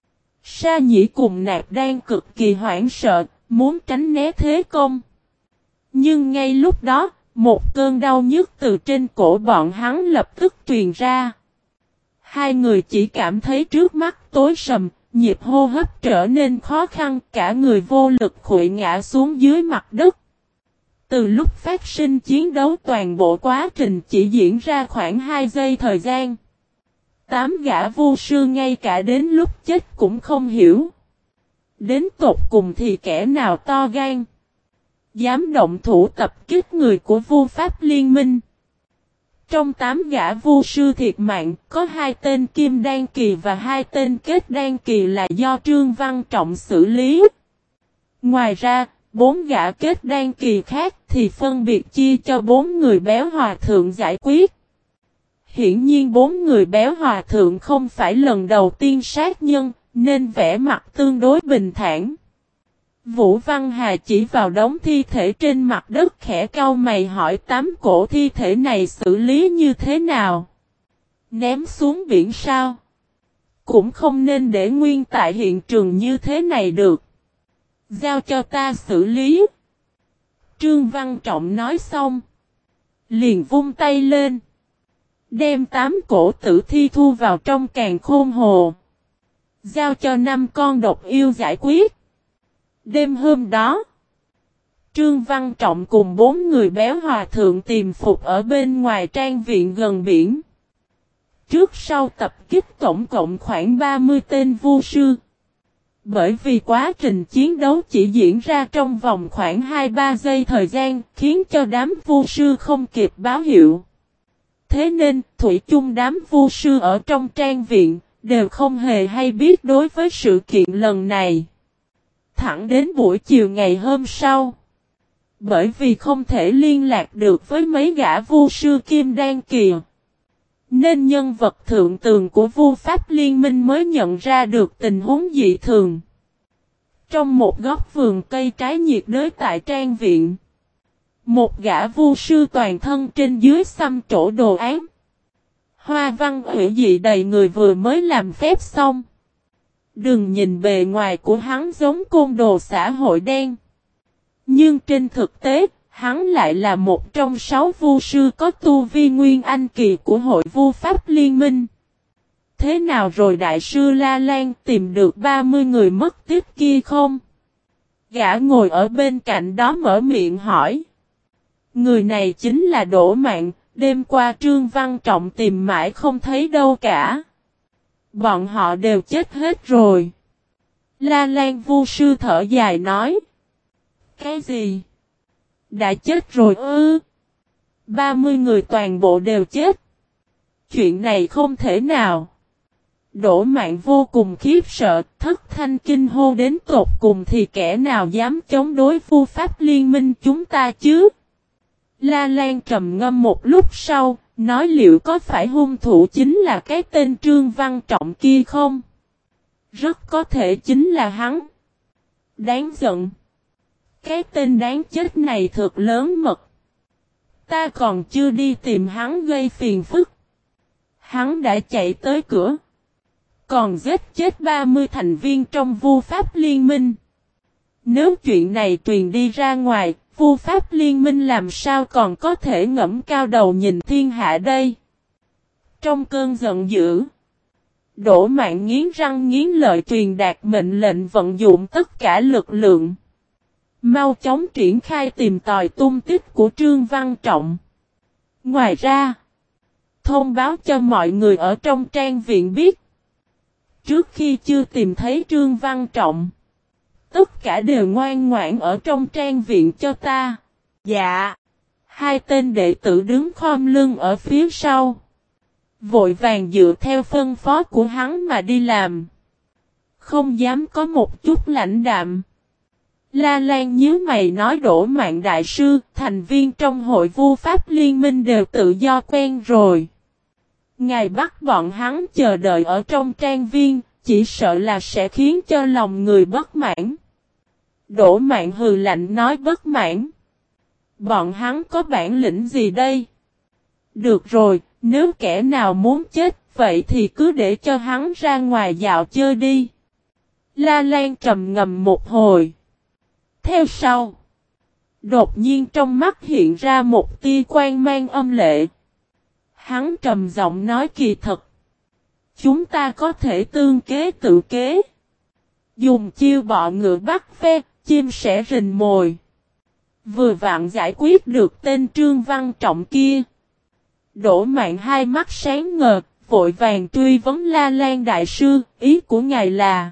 Sa Nhĩ cùng Nạp Đan cực kỳ hoảng sợ, muốn tránh né thế công. Nhưng ngay lúc đó, một cơn đau nhức từ trên cổ bọn hắn lập tức truyền ra. Hai người chỉ cảm thấy trước mắt tối sầm, nhịp hô hấp trở nên khó khăn, cả người vô lực khuỵu ngã xuống dưới mặt đất. Từ lúc phát sinh chiến đấu toàn bộ quá trình chỉ diễn ra khoảng hai giây thời gian. Tám gã vu sư ngay cả đến lúc chết cũng không hiểu. Đến tột cùng thì kẻ nào to gan, dám động thủ tập kích người của Vu Pháp Liên Minh. Trong tám gã vu sư thiệt mạng, có hai tên kim đan kỳ và hai tên kết đan kỳ là do Trương Văn Trọng xử lý. Ngoài ra, bốn gã kết đan kỳ khác thì phân biệt chia cho bốn người béo hòa thượng giải quyết. Hiển nhiên bốn người béo hòa thượng không phải lần đầu tiên sát nhân, nên vẻ mặt tương đối bình thản. Vũ Văn Hà chỉ vào đống thi thể trên mặt đất khẽ cau mày hỏi tám cổ thi thể này xử lý như thế nào? Ném xuống biển sao? Cũng không nên để nguyên tại hiện trường như thế này được. Giao cho ta xử lý. Trương Văn Trọng nói xong, liền vung tay lên, đem tám cổ tử thi thu vào trong càn khôn hồ, giao cho năm con độc yêu giải quyết. Đêm hôm đó, Trương Văn Trọng cùng bốn người béo hòa thượng tìm phục ở bên ngoài trang viện gần biển. Trước sau tập kích tổng cộng khoảng ba mươi tên vu sư. Bởi vì quá trình chiến đấu chỉ diễn ra trong vòng khoảng hai ba giây thời gian, khiến cho đám vu sư không kịp báo hiệu. Thế nên, thủy chung đám vu sư ở trong trang viện, đều không hề hay biết đối với sự kiện lần này. Thẳng đến buổi chiều ngày hôm sau, bởi vì không thể liên lạc được với mấy gã vu sư kim đan kỳ, nên nhân vật thượng tường của Vu Pháp Liên Minh mới nhận ra được tình huống dị thường. Trong một góc vườn cây trái nhiệt đới tại trang viện, một gã vu sư toàn thân trên dưới xăm trổ đồ án. Hoa văn hủy dị đầy người vừa mới làm phép xong. Đừng nhìn bề ngoài của hắn giống côn đồ xã hội đen. Nhưng trên thực tế, hắn lại là một trong sáu vu sư có tu vi nguyên anh kỳ của hội vu pháp liên minh. Thế nào rồi đại sư La Lan tìm được ba mươi người mất tích kia không? Gã ngồi ở bên cạnh đó mở miệng hỏi. Người này chính là Đỗ Mạn, đêm qua Trương Văn Trọng tìm mãi không thấy đâu cả. Bọn họ đều chết hết rồi. La Lan vu sư thở dài nói. Cái gì? Đã chết rồi ư? ba mươi người toàn bộ đều chết. Chuyện này không thể nào. Đỗ Mạn vô cùng khiếp sợ, thất thanh kinh hô đến tột cùng thì kẻ nào dám chống đối vu pháp liên minh chúng ta chứ? La Lan trầm ngâm một lúc sau, nói liệu có phải hung thủ chính là cái tên Trương Văn Trọng kia không? Rất có thể chính là hắn. Đáng giận. Cái tên đáng chết này thật lớn mật. Ta còn chưa đi tìm hắn gây phiền phức. Hắn đã chạy tới cửa. Còn giết chết ba mươi thành viên trong vu pháp liên minh. Nếu chuyện này truyền đi ra ngoài, vu pháp liên minh làm sao còn có thể ngẫm cao đầu nhìn thiên hạ đây? Trong cơn giận dữ, Đỗ Mạn nghiến răng nghiến lợi truyền đạt mệnh lệnh vận dụng tất cả lực lượng. Mau chóng triển khai tìm tòi tung tích của Trương Văn Trọng. Ngoài ra, thông báo cho mọi người ở trong trang viện biết. Trước khi chưa tìm thấy Trương Văn Trọng, tất cả đều ngoan ngoãn ở trong trang viện cho ta. Dạ. Hai tên đệ tử đứng khom lưng ở phía sau. Vội vàng dựa theo phân phó của hắn mà đi làm. Không dám có một chút lãnh đạm. La Lan nhíu mày nói Đỗ Mạn đại sư, thành viên trong hội vu pháp liên minh đều tự do quen rồi. Ngài bắt bọn hắn chờ đợi ở trong trang viên, chỉ sợ là sẽ khiến cho lòng người bất mãn. Đỗ Mạn hừ lạnh nói bất mãn. Bọn hắn có bản lĩnh gì đây? Được rồi, nếu kẻ nào muốn chết, vậy thì cứ để cho hắn ra ngoài dạo chơi đi. La Lan trầm ngầm một hồi. Theo sau, đột nhiên trong mắt hiện ra một tia quang mang âm lệ. Hắn trầm giọng nói kỳ thật. Chúng ta có thể tương kế tự kế. Dùng chiêu bọ ngựa bắt ve, chim sẻ rình mồi. Vừa vặn giải quyết được tên Trương Văn Trọng kia. Đỗ Mạn hai mắt sáng ngời, vội vàng truy vấn La Lan đại sư, ý của ngài là.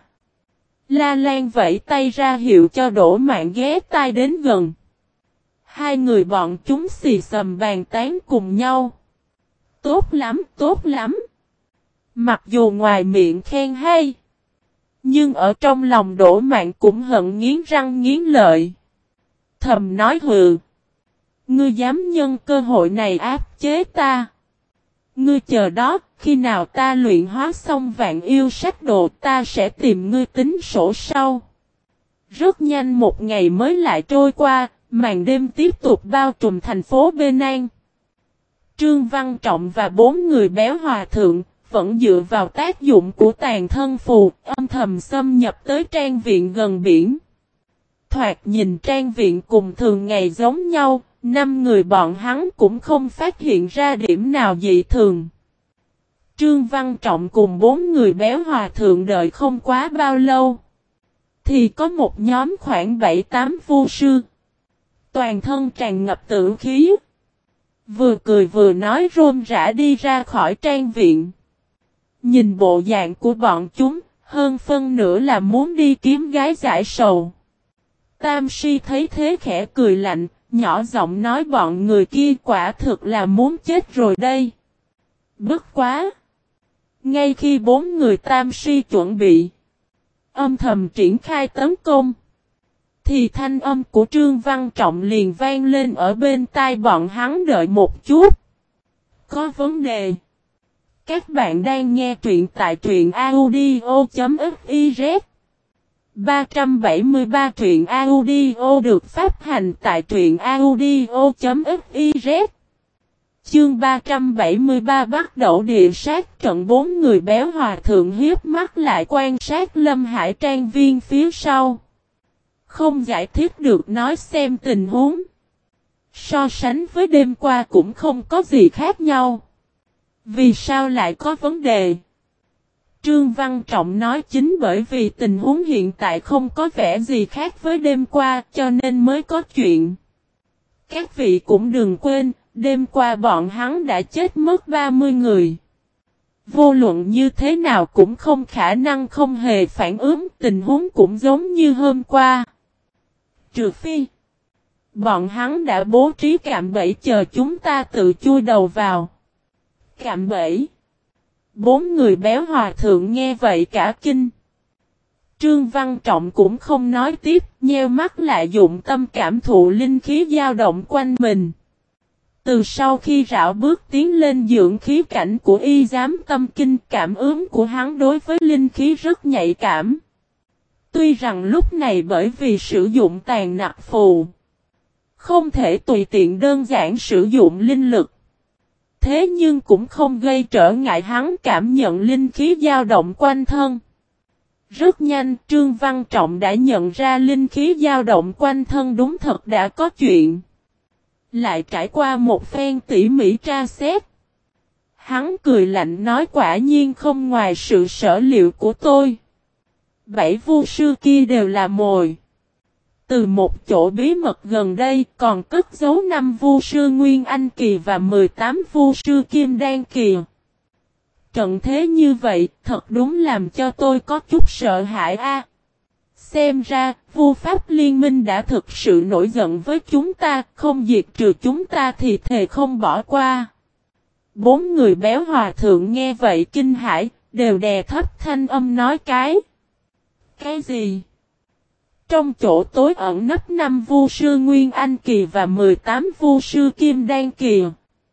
La Lan vẫy tay ra hiệu cho Đỗ Mạn ghé tai đến gần. Hai người bọn chúng xì xầm bàn tán cùng nhau. Tốt lắm, tốt lắm. Mặc dù ngoài miệng khen hay, nhưng ở trong lòng Đỗ Mạn cũng hận nghiến răng nghiến lợi. Thầm nói hừ. Ngươi dám nhân cơ hội này áp chế ta. Ngươi chờ đó, khi nào ta luyện hóa xong vạn yêu sách đồ ta sẽ tìm ngươi tính sổ sau. Rất nhanh một ngày mới lại trôi qua, màn đêm tiếp tục bao trùm thành phố Bê Nan. Trương Văn Trọng và bốn người béo hòa thượng, vẫn dựa vào tác dụng của tàn thân phù, âm thầm xâm nhập tới trang viện gần biển. Thoạt nhìn trang viện cùng thường ngày giống nhau, năm người bọn hắn cũng không phát hiện ra điểm nào dị thường. Trương Văn Trọng cùng bốn người béo hòa thượng đợi không quá bao lâu. Thì có một nhóm khoảng bảy tám vu sư. Toàn thân tràn ngập tử khí. Vừa cười vừa nói rôm rã đi ra khỏi trang viện. Nhìn bộ dạng của bọn chúng, hơn phân nửa là muốn đi kiếm gái giải sầu. Tam Si thấy thế khẽ cười lạnh, nhỏ giọng nói bọn người kia quả thực là muốn chết rồi đây. Bất quá! Ngay khi bốn người Tam Si chuẩn bị âm thầm triển khai tấn công, thì thanh âm của Trương Văn Trọng liền vang lên ở bên tai bọn hắn đợi một chút. Có vấn đề. Các bạn đang nghe truyện tại truyện audio chấm fiz. ba trăm bảy mươi ba truyện audio được phát hành tại truyện audio.fiz. Chương ba trăm bảy mươi ba bắt đầu địa sát trận. Bốn người béo hòa thượng hiếp mắt lại quan sát Lâm Hải trang viên phía sau. Không giải thích được nói xem tình huống. So sánh với đêm qua cũng không có gì khác nhau. Vì sao lại có vấn đề? Trương Văn Trọng nói chính bởi vì tình huống hiện tại không có vẻ gì khác với đêm qua cho nên mới có chuyện. Các vị cũng đừng quên, đêm qua bọn hắn đã chết mất ba mươi người. Vô luận như thế nào cũng không khả năng không hề phản ứng, tình huống cũng giống như hôm qua. Trừ phi, bọn hắn đã bố trí cạm bẫy chờ chúng ta tự chui đầu vào. Cạm bẫy. Bốn người béo hòa thượng nghe vậy cả kinh. Trương Văn Trọng cũng không nói tiếp, nheo mắt lại dụng tâm cảm thụ linh khí dao động quanh mình. Từ sau khi rảo bước tiến lên dưỡng khí cảnh của y giám tâm kinh, cảm ứng của hắn đối với linh khí rất nhạy cảm. Tuy rằng lúc này bởi vì sử dụng tàn nặc phù, không thể tùy tiện đơn giản sử dụng linh lực. Thế nhưng cũng không gây trở ngại hắn cảm nhận linh khí dao động quanh thân. Rất nhanh Trương Văn Trọng đã nhận ra linh khí dao động quanh thân đúng thật đã có chuyện. Lại trải qua một phen tỉ mỉ tra xét. Hắn cười lạnh nói quả nhiên không ngoài sự sở liệu của tôi. Bảy vu sư kia đều là mồi. Từ một chỗ bí mật gần đây còn cất giấu năm vu sư Nguyên Anh Kỳ và mười tám vu sư Kim Đan Kỳ. Trận thế như vậy thật đúng làm cho tôi có chút sợ hãi a. Xem ra vu pháp liên minh đã thực sự nổi giận với chúng ta, không diệt trừ chúng ta thì thề không bỏ qua. Bốn người béo hòa thượng nghe vậy kinh hãi, đều đè thấp thanh âm nói cái. Cái gì? Trong chỗ tối ẩn nấp năm vu sư Nguyên Anh Kỳ và mười tám vu sư Kim Đan Kỳ.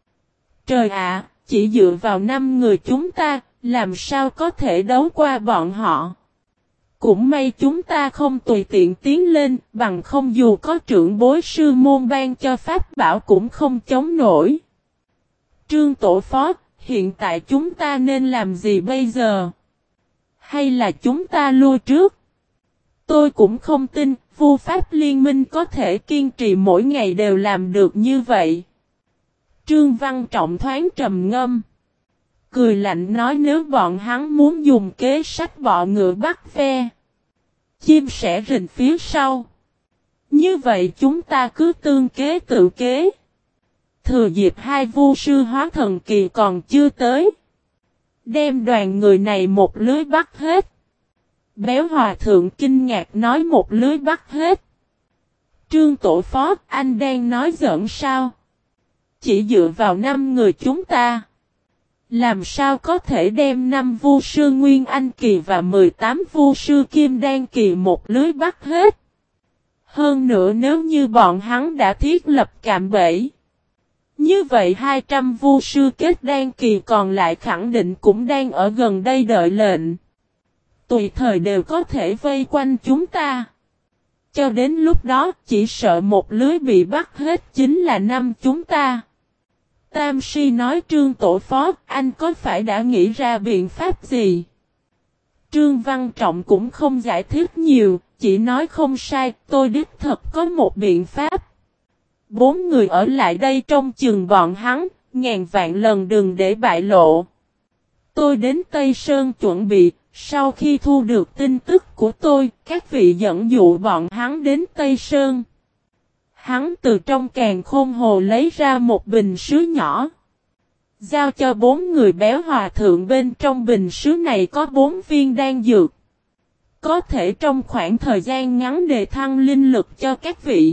Trời ạ, chỉ dựa vào năm người chúng ta, làm sao có thể đấu qua bọn họ? Cũng may chúng ta không tùy tiện tiến lên, bằng không dù có trưởng bối sư môn ban cho pháp bảo cũng không chống nổi. Trương Tổ Phó, hiện tại chúng ta nên làm gì bây giờ? Hay là chúng ta lui trước? Tôi cũng không tin, vu pháp liên minh có thể kiên trì mỗi ngày đều làm được như vậy. Trương Văn Trọng thoáng trầm ngâm. Cười lạnh nói nếu bọn hắn muốn dùng kế sách bọ ngựa bắt ve, chim sẻ rình phía sau. Như vậy chúng ta cứ tương kế tự kế. Thừa dịp hai vu sư hóa thần kỳ còn chưa tới. Đem đoàn người này một lưới bắt hết. Béo hòa thượng kinh ngạc nói một lưới bắt hết. Trương Tổ Phó, anh đang nói giỡn sao? Chỉ dựa vào năm người chúng ta. Làm sao có thể đem năm vu sư Nguyên Anh Kỳ và mười tám vu sư Kim Đan Kỳ một lưới bắt hết? Hơn nữa nếu như bọn hắn đã thiết lập cạm bẫy. Như vậy hai trăm vu sư kết đan kỳ còn lại khẳng định cũng đang ở gần đây đợi lệnh. Tùy thời đều có thể vây quanh chúng ta. Cho đến lúc đó chỉ sợ một lưới bị bắt hết chính là năm chúng ta. Tam Si nói Trương Tổ Phó, anh có phải đã nghĩ ra biện pháp gì? Trương Văn Trọng cũng không giải thích nhiều, chỉ nói không sai, tôi đích thật có một biện pháp. Bốn người ở lại đây trông chừng bọn hắn, ngàn vạn lần đừng để bại lộ. Tôi đến Tây Sơn chuẩn bị, sau khi thu được tin tức của tôi, các vị dẫn dụ bọn hắn đến Tây Sơn. Hắn từ trong càn khôn hồ lấy ra một bình sứ nhỏ. Giao cho bốn người béo hòa thượng bên trong bình sứ này có bốn viên đan dược. Có thể trong khoảng thời gian ngắn đề thăng linh lực cho các vị.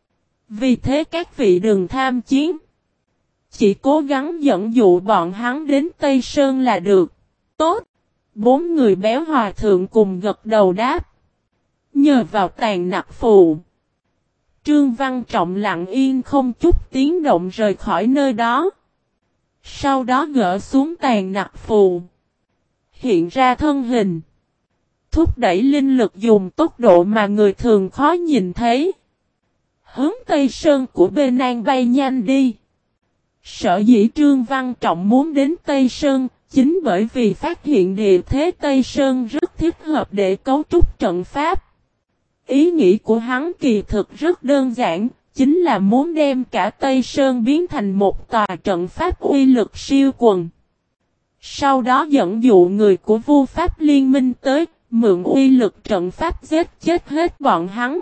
Vì thế các vị đừng tham chiến. Chỉ cố gắng dẫn dụ bọn hắn đến Tây Sơn là được. Tốt. Bốn người béo hòa thượng cùng gật đầu đáp. Nhờ vào tàn nặc phù. Trương Văn Trọng lặng yên không chút tiếng động rời khỏi nơi đó. Sau đó gỡ xuống tàn nặc phù. Hiện ra thân hình. thúc đẩy linh lực dùng tốc độ mà người thường khó nhìn thấy. Hướng Tây Sơn của bên An bay nhanh đi. Sở dĩ Trương Văn Trọng muốn đến Tây Sơn, chính bởi vì phát hiện địa thế Tây Sơn rất thích hợp để cấu trúc trận pháp. Ý nghĩ của hắn kỳ thực rất đơn giản, chính là muốn đem cả Tây Sơn biến thành một tòa trận pháp uy lực siêu quần. Sau đó dẫn dụ người của Vu Pháp Liên Minh tới, mượn uy lực trận pháp giết chết hết bọn hắn.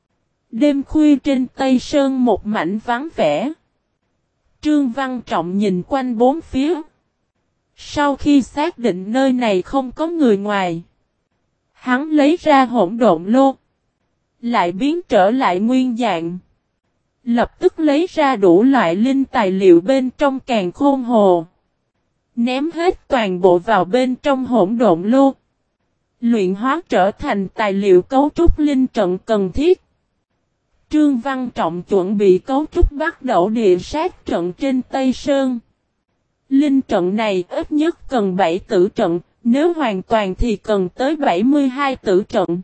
Đêm khuya trên Tây Sơn một mảnh vắng vẻ. Trương Văn Trọng nhìn quanh bốn phía. Sau khi xác định nơi này không có người ngoài, hắn lấy ra hỗn độn lô, lại biến trở lại nguyên dạng. Lập tức lấy ra đủ loại linh tài liệu bên trong càn khôn hồ. Ném hết toàn bộ vào bên trong hỗn độn lô. Luyện hóa trở thành tài liệu cấu trúc linh trận cần thiết. Trương Văn Trọng chuẩn bị cấu trúc bắt đầu địa sát trận trên Tây Sơn. Linh trận này ít nhất cần bảy tử trận, nếu hoàn toàn thì cần tới bảy mươi hai tử trận.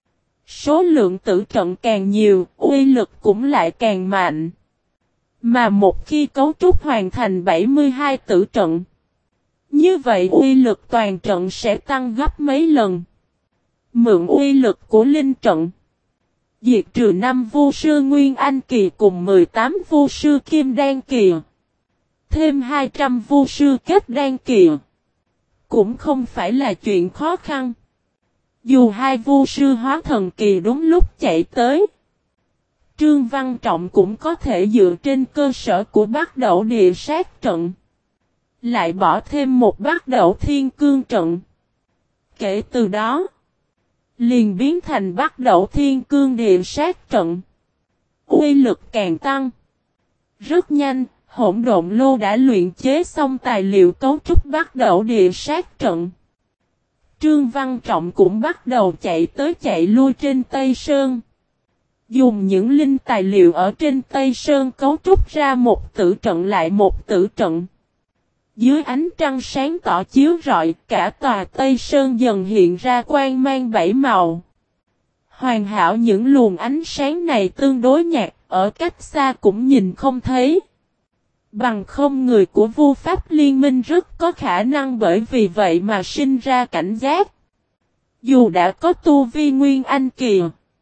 Số lượng tử trận càng nhiều, uy lực cũng lại càng mạnh. Mà một khi cấu trúc hoàn thành bảy mươi hai tử trận, như vậy uy lực toàn trận sẽ tăng gấp mấy lần. Mượn uy lực của linh trận, diệt trừ năm vu sư Nguyên Anh Kỳ cùng mười tám vu sư Kim Đan Kỳ, thêm hai trăm vu sư Kết Đan Kỳ, cũng không phải là chuyện khó khăn. Dù hai vu sư hóa thần kỳ đúng lúc chạy tới, Trương Văn Trọng cũng có thể dựa trên cơ sở của bắt đầu địa sát trận, lại bỏ thêm một bắt đầu thiên cương trận. Kể từ đó, liền biến thành bắt đầu thiên cương địa sát trận. Uy lực càng tăng. Rất nhanh, hỗn độn lô đã luyện chế xong tài liệu cấu trúc bắt đầu địa sát trận. Trương Văn Trọng cũng bắt đầu chạy tới chạy lui trên Tây Sơn. Dùng những linh tài liệu ở trên Tây Sơn cấu trúc ra một tử trận lại một tử trận. Dưới ánh trăng sáng tỏ chiếu rọi, cả tòa Tây Sơn dần hiện ra quang mang bảy màu. Hoàn hảo những luồng ánh sáng này tương đối nhạt, ở cách xa cũng nhìn không thấy. Bằng không người của Vu Pháp Liên Minh rất có khả năng bởi vì vậy mà sinh ra cảnh giác. Dù đã có tu vi Nguyên Anh Kỳ,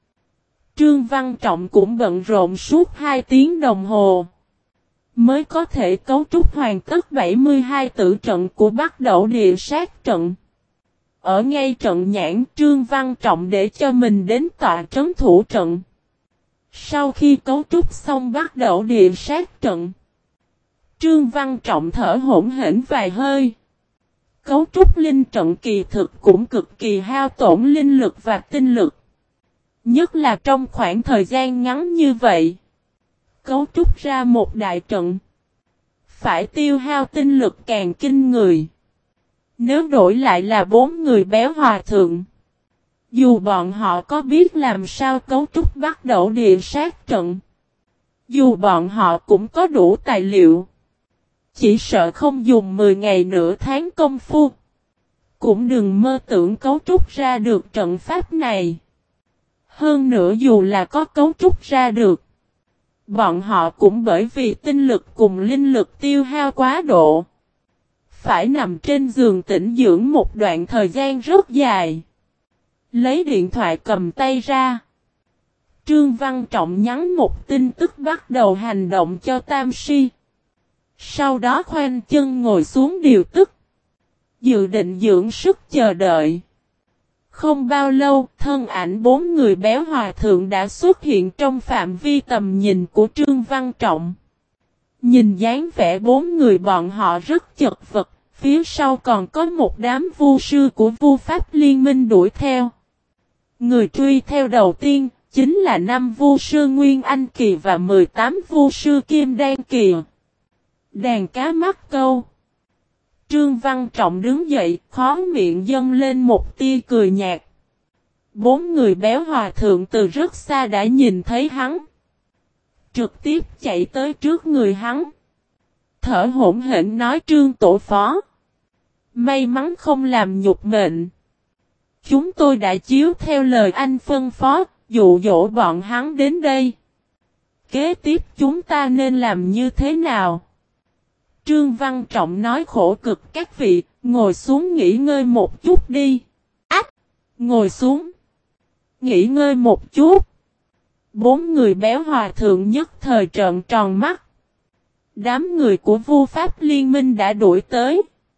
Trương Văn Trọng cũng bận rộn suốt hai tiếng đồng hồ, mới có thể cấu trúc hoàn tất bảy mươi hai tử trận của bắt đầu địa sát trận. Ở ngay trận nhãn, Trương Văn Trọng để cho mình đến tọa trấn thủ trận. Sau khi cấu trúc xong bắt đầu địa sát trận, Trương Văn Trọng thở hổn hển vài hơi. Cấu trúc linh trận kỳ thực cũng cực kỳ hao tổn linh lực và tinh lực. Nhất là trong khoảng thời gian ngắn như vậy. Cấu trúc ra một đại trận, phải tiêu hao tinh lực càng kinh người. Nếu đổi lại là bốn người béo hòa thượng, dù bọn họ có biết làm sao cấu trúc bắt đầu địa sát trận, dù bọn họ cũng có đủ tài liệu, chỉ sợ không dùng mười ngày nửa tháng công phu, cũng đừng mơ tưởng cấu trúc ra được trận pháp này. Hơn nữa dù là có cấu trúc ra được, bọn họ cũng bởi vì tinh lực cùng linh lực tiêu hao quá độ, phải nằm trên giường tĩnh dưỡng một đoạn thời gian rất dài. Lấy điện thoại cầm tay ra, Trương Văn Trọng nhắn một tin tức bắt đầu hành động cho Tam Si. Sau đó khoanh chân ngồi xuống điều tức, dự định dưỡng sức chờ đợi. Không bao lâu, thân ảnh bốn người béo hòa thượng đã xuất hiện trong phạm vi tầm nhìn của Trương Văn Trọng. Nhìn dáng vẻ bốn người bọn họ rất chật vật, phía sau còn có một đám vu sư của Vu Pháp Liên Minh đuổi theo. Người truy theo đầu tiên, chính là năm vu sư Nguyên Anh Kỳ và mười tám vu sư Kim Đan Kỳ. Đàn cá mắc câu. Trương Văn Trọng đứng dậy, khóe miệng dâng lên một tia cười nhạt. Bốn người béo hòa thượng từ rất xa đã nhìn thấy hắn, trực tiếp chạy tới trước người hắn, thở hổn hển nói: Trương tổ phó, may mắn không làm nhục mệnh. Chúng tôi đã chiếu theo lời anh phân phó, dụ dỗ bọn hắn đến đây. Kế tiếp chúng ta nên làm như thế nào? Trương Văn Trọng nói khổ cực các vị, ngồi xuống nghỉ ngơi một chút đi. Ách! Ngồi xuống. Nghỉ ngơi một chút. Bốn người béo hòa thượng nhất thời trợn tròn mắt. Đám người của Vu Pháp Liên Minh đã đuổi tới.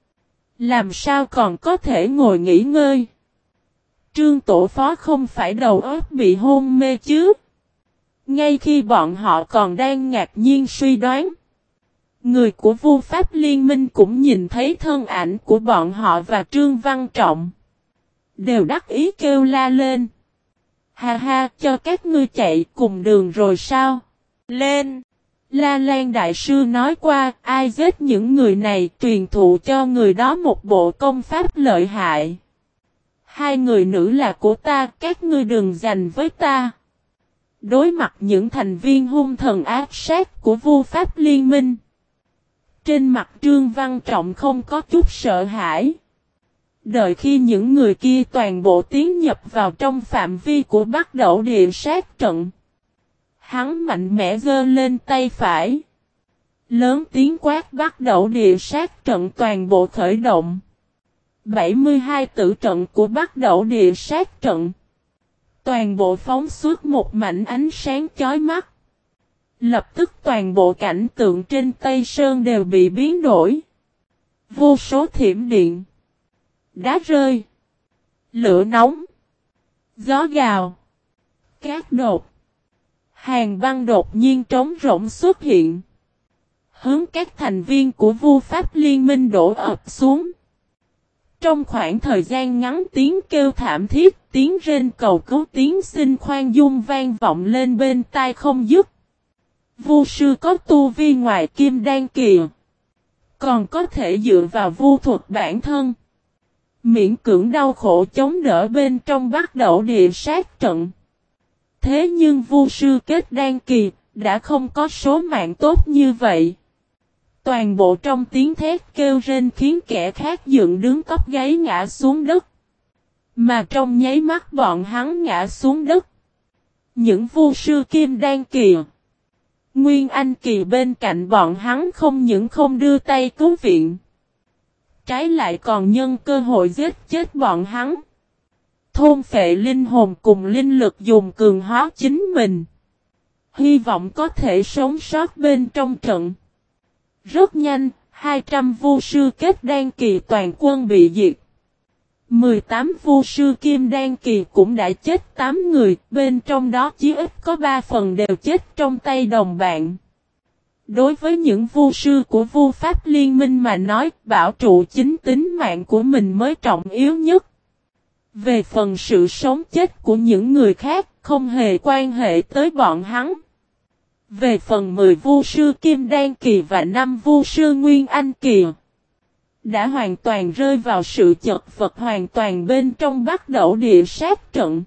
Làm sao còn có thể ngồi nghỉ ngơi? Trương Tổ Phó không phải đầu óc bị hôn mê chứ? Ngay khi bọn họ còn đang ngạc nhiên suy đoán, người của Vu Pháp Liên Minh cũng nhìn thấy thân ảnh của bọn họ và Trương Văn Trọng. Đều đắc ý kêu la lên. Ha ha, cho các ngươi chạy cùng đường rồi sao? Lên! La Lan Đại Sư nói qua, ai giết những người này truyền thụ cho người đó một bộ công pháp lợi hại. Hai người nữ là của ta, các ngươi đừng giành với ta. Đối mặt những thành viên hung thần ác sát của Vu Pháp Liên Minh, trên mặt Trương Văn Trọng không có chút sợ hãi. Đợi khi những người kia toàn bộ tiến nhập vào trong phạm vi của Bắc Đẩu Địa Sát trận, hắn mạnh mẽ giơ lên tay phải. Lớn tiếng quát Bắc Đẩu Địa Sát trận toàn bộ khởi động. bảy mươi hai tử trận của Bắc Đẩu Địa Sát trận. Toàn bộ phóng xuất một mảnh ánh sáng chói mắt. Lập tức toàn bộ cảnh tượng trên Tây Sơn đều bị biến đổi. Vô số thiểm điện, đá rơi, lửa nóng, gió gào, cát đột, hàng băng đột nhiên trống rỗng xuất hiện. Hướng các thành viên của Vu Pháp Liên Minh đổ ập xuống. Trong khoảng thời gian ngắn tiếng kêu thảm thiết, tiếng rên cầu cứu, tiếng xin khoan dung vang vọng lên bên tai không dứt. Vu sư có tu vi ngoài kim đan kỳ, còn có thể dựa vào vu thuật bản thân, miễn cưỡng đau khổ chống đỡ bên trong Bắc Đẩu Địa Sát trận. Thế nhưng vu sư kết đan kỳ đã không có số mạng tốt như vậy. Toàn bộ trong tiếng thét kêu rên khiến kẻ khác dựng đứng tóc gáy ngã xuống đất. Mà trong nháy mắt bọn hắn ngã xuống đất, những vu sư kim đan kỳ, Nguyên Anh kỳ bên cạnh bọn hắn không những không đưa tay cứu viện, trái lại còn nhân cơ hội giết chết bọn hắn. Thôn phệ linh hồn cùng linh lực dùng cường hóa chính mình, hy vọng có thể sống sót bên trong trận. Rất nhanh, hai trăm vu sư kết đan kỳ toàn quân bị diệt. mười tám vu sư kim đan kỳ cũng đã chết tám người, bên trong đó chí ít có ba phần đều chết trong tay đồng bạn. Đối với những vu sư của Vu Pháp Liên Minh mà nói, bảo trụ chính tính mạng của mình mới trọng yếu nhất. Về phần sự sống chết của những người khác, không hề quan hệ tới bọn hắn. Về phần mười vu sư kim đan kỳ và năm vu sư nguyên anh kỳ, đã hoàn toàn rơi vào sự chật vật hoàn toàn bên trong Bắc Đẩu Địa Sát trận.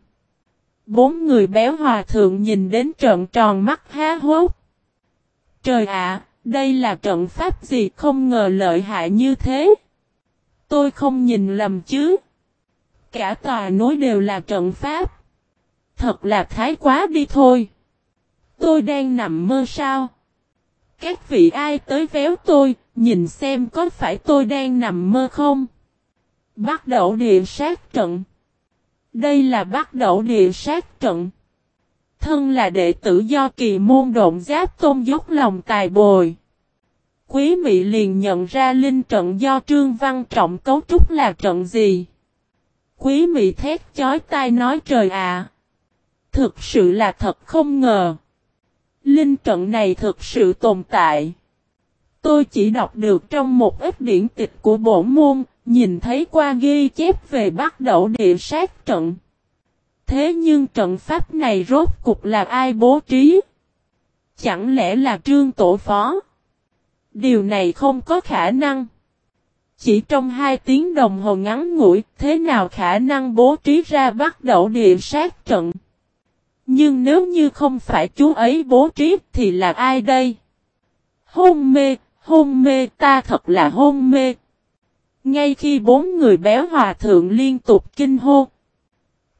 Bốn người béo hòa thượng nhìn đến trợn tròn mắt há hốc. Trời ạ, đây là trận pháp gì không ngờ lợi hại như thế. Tôi không nhìn lầm chứ. Cả tòa núi đều là trận pháp. Thật là thái quá đi thôi. Tôi đang nằm mơ sao? Các vị ai tới véo tôi, nhìn xem có phải tôi đang nằm mơ không? Bắc Đẩu Địa Sát trận. Đây là Bắc Đẩu Địa Sát trận. Thân là đệ tử do Kỳ Môn Độn Giáp Tôn dốc lòng tài bồi. Quý Mị liền nhận ra linh trận do Trương Văn Trọng cấu trúc là trận gì. Quý Mị thét chói tai nói trời ạ. Thực sự là thật không ngờ. Linh trận này thực sự tồn tại. Tôi chỉ đọc được trong một ít điển tịch của bổn môn, nhìn thấy qua ghi chép về Bắc Đẩu Địa Sát trận. Thế nhưng trận pháp này rốt cục là ai bố trí? Chẳng lẽ là Trương Tổ Phó? Điều này không có khả năng. Chỉ trong hai tiếng đồng hồ ngắn ngủi, thế nào khả năng bố trí ra Bắc Đẩu Địa Sát trận? Nhưng nếu như không phải chú ấy bố trí thì là ai đây? Hôn mê, hôn mê, ta thật là hôn mê. Ngay khi bốn người béo hòa thượng liên tục kinh hô,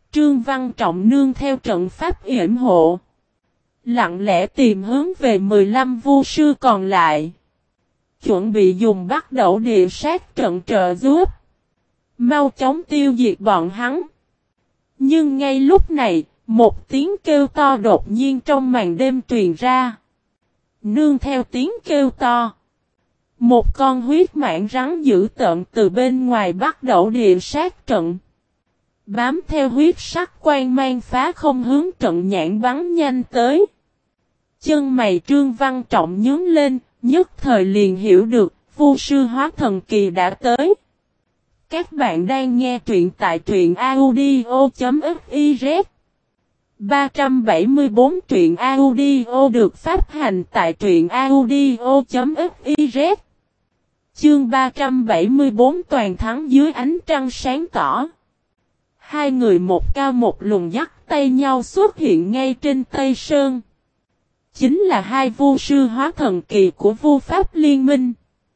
Trương Văn Trọng nương theo trận pháp yểm hộ, lặng lẽ tìm hướng về mười lăm vu sư còn lại, chuẩn bị dùng bắt đầu địa sát trận trợ giúp, mau chóng tiêu diệt bọn hắn. Nhưng ngay lúc này, một tiếng kêu to đột nhiên trong màn đêm truyền ra. Nương theo tiếng kêu to, một con huyết mãng rắn dữ tợn từ bên ngoài bắt đầu địa sát trận, bám theo huyết sắc quang mang phá không hướng trận nhãn bắn nhanh tới. Chân mày Trương Văn Trọng nhướng lên, nhất thời liền hiểu được, vu sư hóa thần kỳ đã tới. Các bạn đang nghe truyện tại truyện audio.fiz. ba trăm bảy mươi tư truyện audio được phát hành tại truyện audio.fiz. Chương ba trăm bảy mươi tư toàn thắng dưới ánh trăng sáng tỏ. Hai người một cao một lùn dắt tay nhau xuất hiện ngay trên Tây Sơn. Chính là hai vu sư hóa thần kỳ của vu pháp liên minh.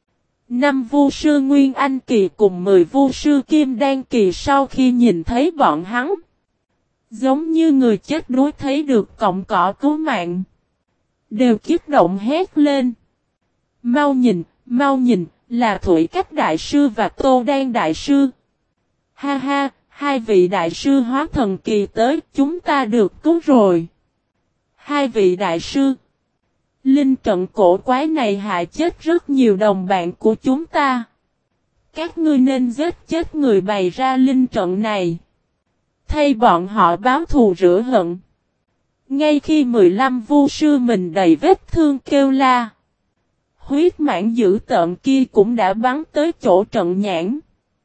Năm vu sư Nguyên Anh kỳ cùng mười vu sư Kim Đan kỳ sau khi nhìn thấy bọn hắn, giống như người chết đuối thấy được cọng cỏ cứu mạng, đều kích động hét lên. Mau nhìn, mau nhìn, là Thủy Cách Đại Sư và Tô Đan Đại Sư. Ha ha, hai vị Đại Sư hóa thần kỳ tới, chúng ta được cứu rồi. Hai vị Đại Sư, linh trận cổ quái này hại chết rất nhiều đồng bạn của chúng ta. Các ngươi nên giết chết người bày ra linh trận này, thay bọn họ báo thù rửa hận. Ngay khi mười lăm vu sư mình đầy vết thương kêu la, huyết mãng dữ tợn kia cũng đã bắn tới chỗ trận nhãn,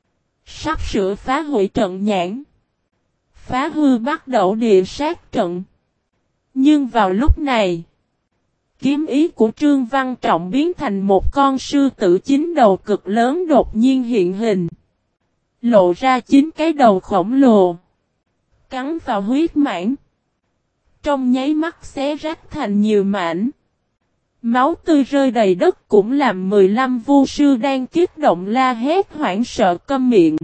sắp sửa phá hủy trận nhãn, phá hư bắt đầu địa sát trận. Nhưng vào lúc này, kiếm ý của Trương Văn Trọng biến thành một con sư tử chín đầu cực lớn đột nhiên hiện hình, lộ ra chín cái đầu khổng lồ, cắn vào huyết mãng, trong nháy mắt xé rách thành nhiều mảnh. Máu tươi rơi đầy đất cũng làm mười lăm vu sư đang kích động la hét hoảng sợ câm miệng.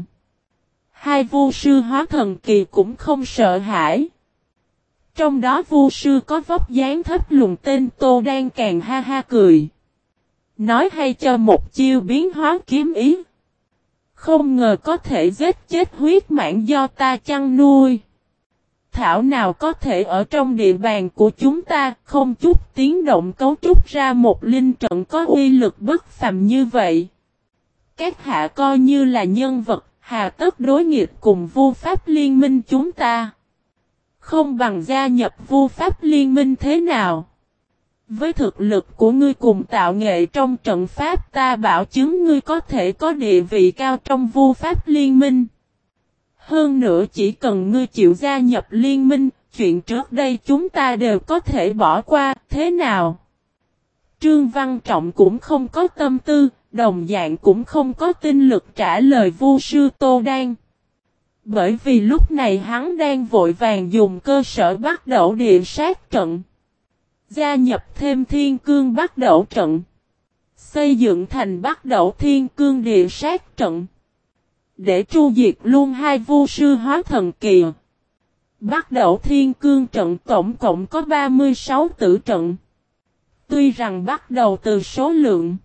Hai vu sư hóa thần kỳ cũng không sợ hãi. Trong đó vu sư có vóc dáng thấp lùn tên Tô Đan càng ha ha cười, nói hay cho một chiêu biến hóa kiếm ý, không ngờ có thể giết chết huyết mãng do ta chăn nuôi. Thảo nào có thể ở trong địa bàn của chúng ta không chút tiếng động cấu trúc ra một linh trận có uy lực bất phàm như vậy. Các hạ coi như là nhân vật, hà tất đối nghịch cùng vu pháp liên minh chúng ta. Không bằng gia nhập vu pháp liên minh thế nào? Với thực lực của ngươi cùng tạo nghệ trong trận pháp, ta bảo chứng ngươi có thể có địa vị cao trong vu pháp liên minh. Hơn nữa chỉ cần ngươi chịu gia nhập liên minh, chuyện trước đây chúng ta đều có thể bỏ qua, thế nào? Trương Văn Trọng cũng không có tâm tư, đồng dạng cũng không có tinh lực trả lời vu sư Tô Đan. Bởi vì lúc này hắn đang vội vàng dùng cơ sở bắt đầu địa sát trận, gia nhập thêm thiên cương bắt đầu trận, xây dựng thành bắt đầu thiên cương địa sát trận, để tru diệt luôn hai vu sư hóa thần kỳ. Bắt đầu thiên cương trận tổng cộng có ba mươi sáu tử trận. Tuy rằng bắt đầu từ số lượng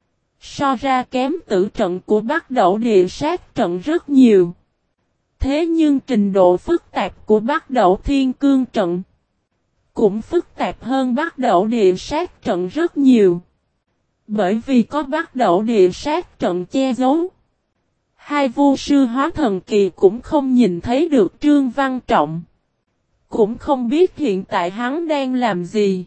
so ra kém tử trận của bắt đầu địa sát trận rất nhiều. Thế nhưng trình độ phức tạp của bắt đầu thiên cương trận cũng phức tạp hơn bắt đầu địa sát trận rất nhiều. Bởi vì có bắt đầu địa sát trận che giấu, hai vu sư hóa thần kỳ cũng không nhìn thấy được Trương Văn Trọng, cũng không biết hiện tại hắn đang làm gì.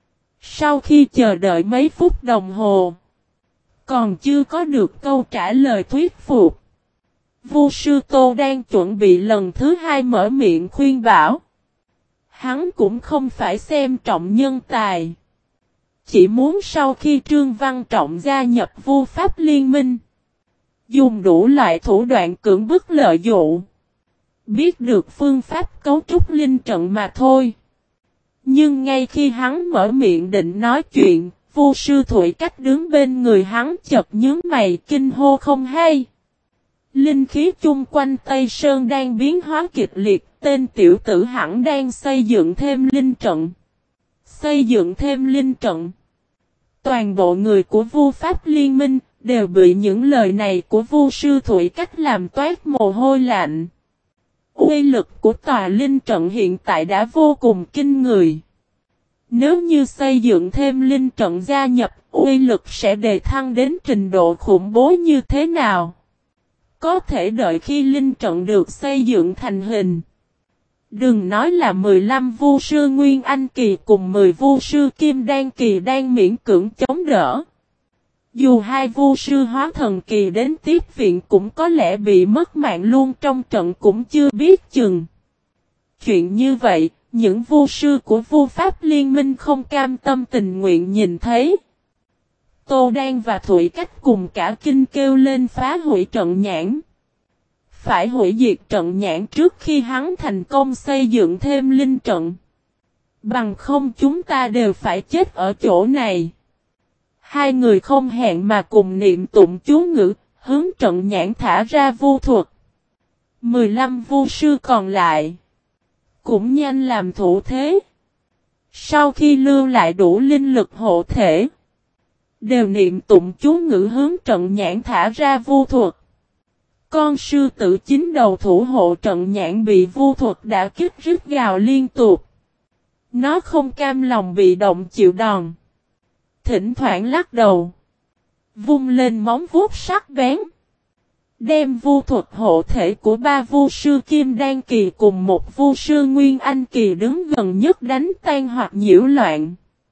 Sau khi chờ đợi mấy phút đồng hồ, còn chưa có được câu trả lời thuyết phục, vu sư Tô đang chuẩn bị lần thứ hai mở miệng khuyên bảo. Hắn cũng không phải xem trọng nhân tài, chỉ muốn sau khi Trương Văn Trọng gia nhập vu pháp liên minh, dùng đủ loại thủ đoạn cưỡng bức lợi dụ, biết được phương pháp cấu trúc linh trận mà thôi. Nhưng ngay khi hắn mở miệng định nói chuyện, vu sư Thủy Cách đứng bên người hắn chợt nhướng mày kinh hô không hay. Linh khí chung quanh Tây Sơn đang biến hóa kịch liệt, tên tiểu tử hẳn đang xây dựng thêm linh trận. Xây dựng thêm linh trận. Toàn bộ người của Vu Pháp Liên Minh đều bị những lời này của Vu Sư Thủy Cách làm toát mồ hôi lạnh. Uy lực của tòa linh trận hiện tại đã vô cùng kinh người. Nếu như xây dựng thêm linh trận gia nhập, uy lực sẽ đề thăng đến trình độ khủng bố như thế nào? Có thể đợi khi linh trận được xây dựng thành hình. Đừng nói là mười lăm vu sư Nguyên Anh Kỳ cùng mười vu sư Kim Đan Kỳ đang miễn cưỡng chống đỡ. Dù hai vu sư Hóa Thần Kỳ đến tiếp viện cũng có lẽ bị mất mạng luôn trong trận cũng chưa biết chừng. Chuyện như vậy, những vu sư của Vu Pháp Liên Minh không cam tâm tình nguyện nhìn thấy. Tô Đan và Thủy Cách cùng cả kinh kêu lên phá hủy trận nhãn. Phải hủy diệt trận nhãn trước khi hắn thành công xây dựng thêm linh trận. Bằng không chúng ta đều phải chết ở chỗ này. Hai người không hẹn mà cùng niệm tụng chú ngữ, hướng trận nhãn thả ra vu thuật. mười lăm vu sư còn lại cũng nhanh làm thủ thế. Sau khi lưu lại đủ linh lực hộ thể, đều niệm tụng chú ngữ hướng trận nhãn thả ra vu thuật. Con sư tử chính đầu thủ hộ trận nhãn bị vu thuật đã kích rít gào liên tục. Nó không cam lòng bị động chịu đòn. Thỉnh thoảng lắc đầu. Vung lên móng vuốt sắc bén. Đem vu thuật hộ thể của ba vu sư Kim Đan Kỳ cùng một vu sư Nguyên Anh Kỳ đứng gần nhất đánh tan hoặc nhiễu loạn.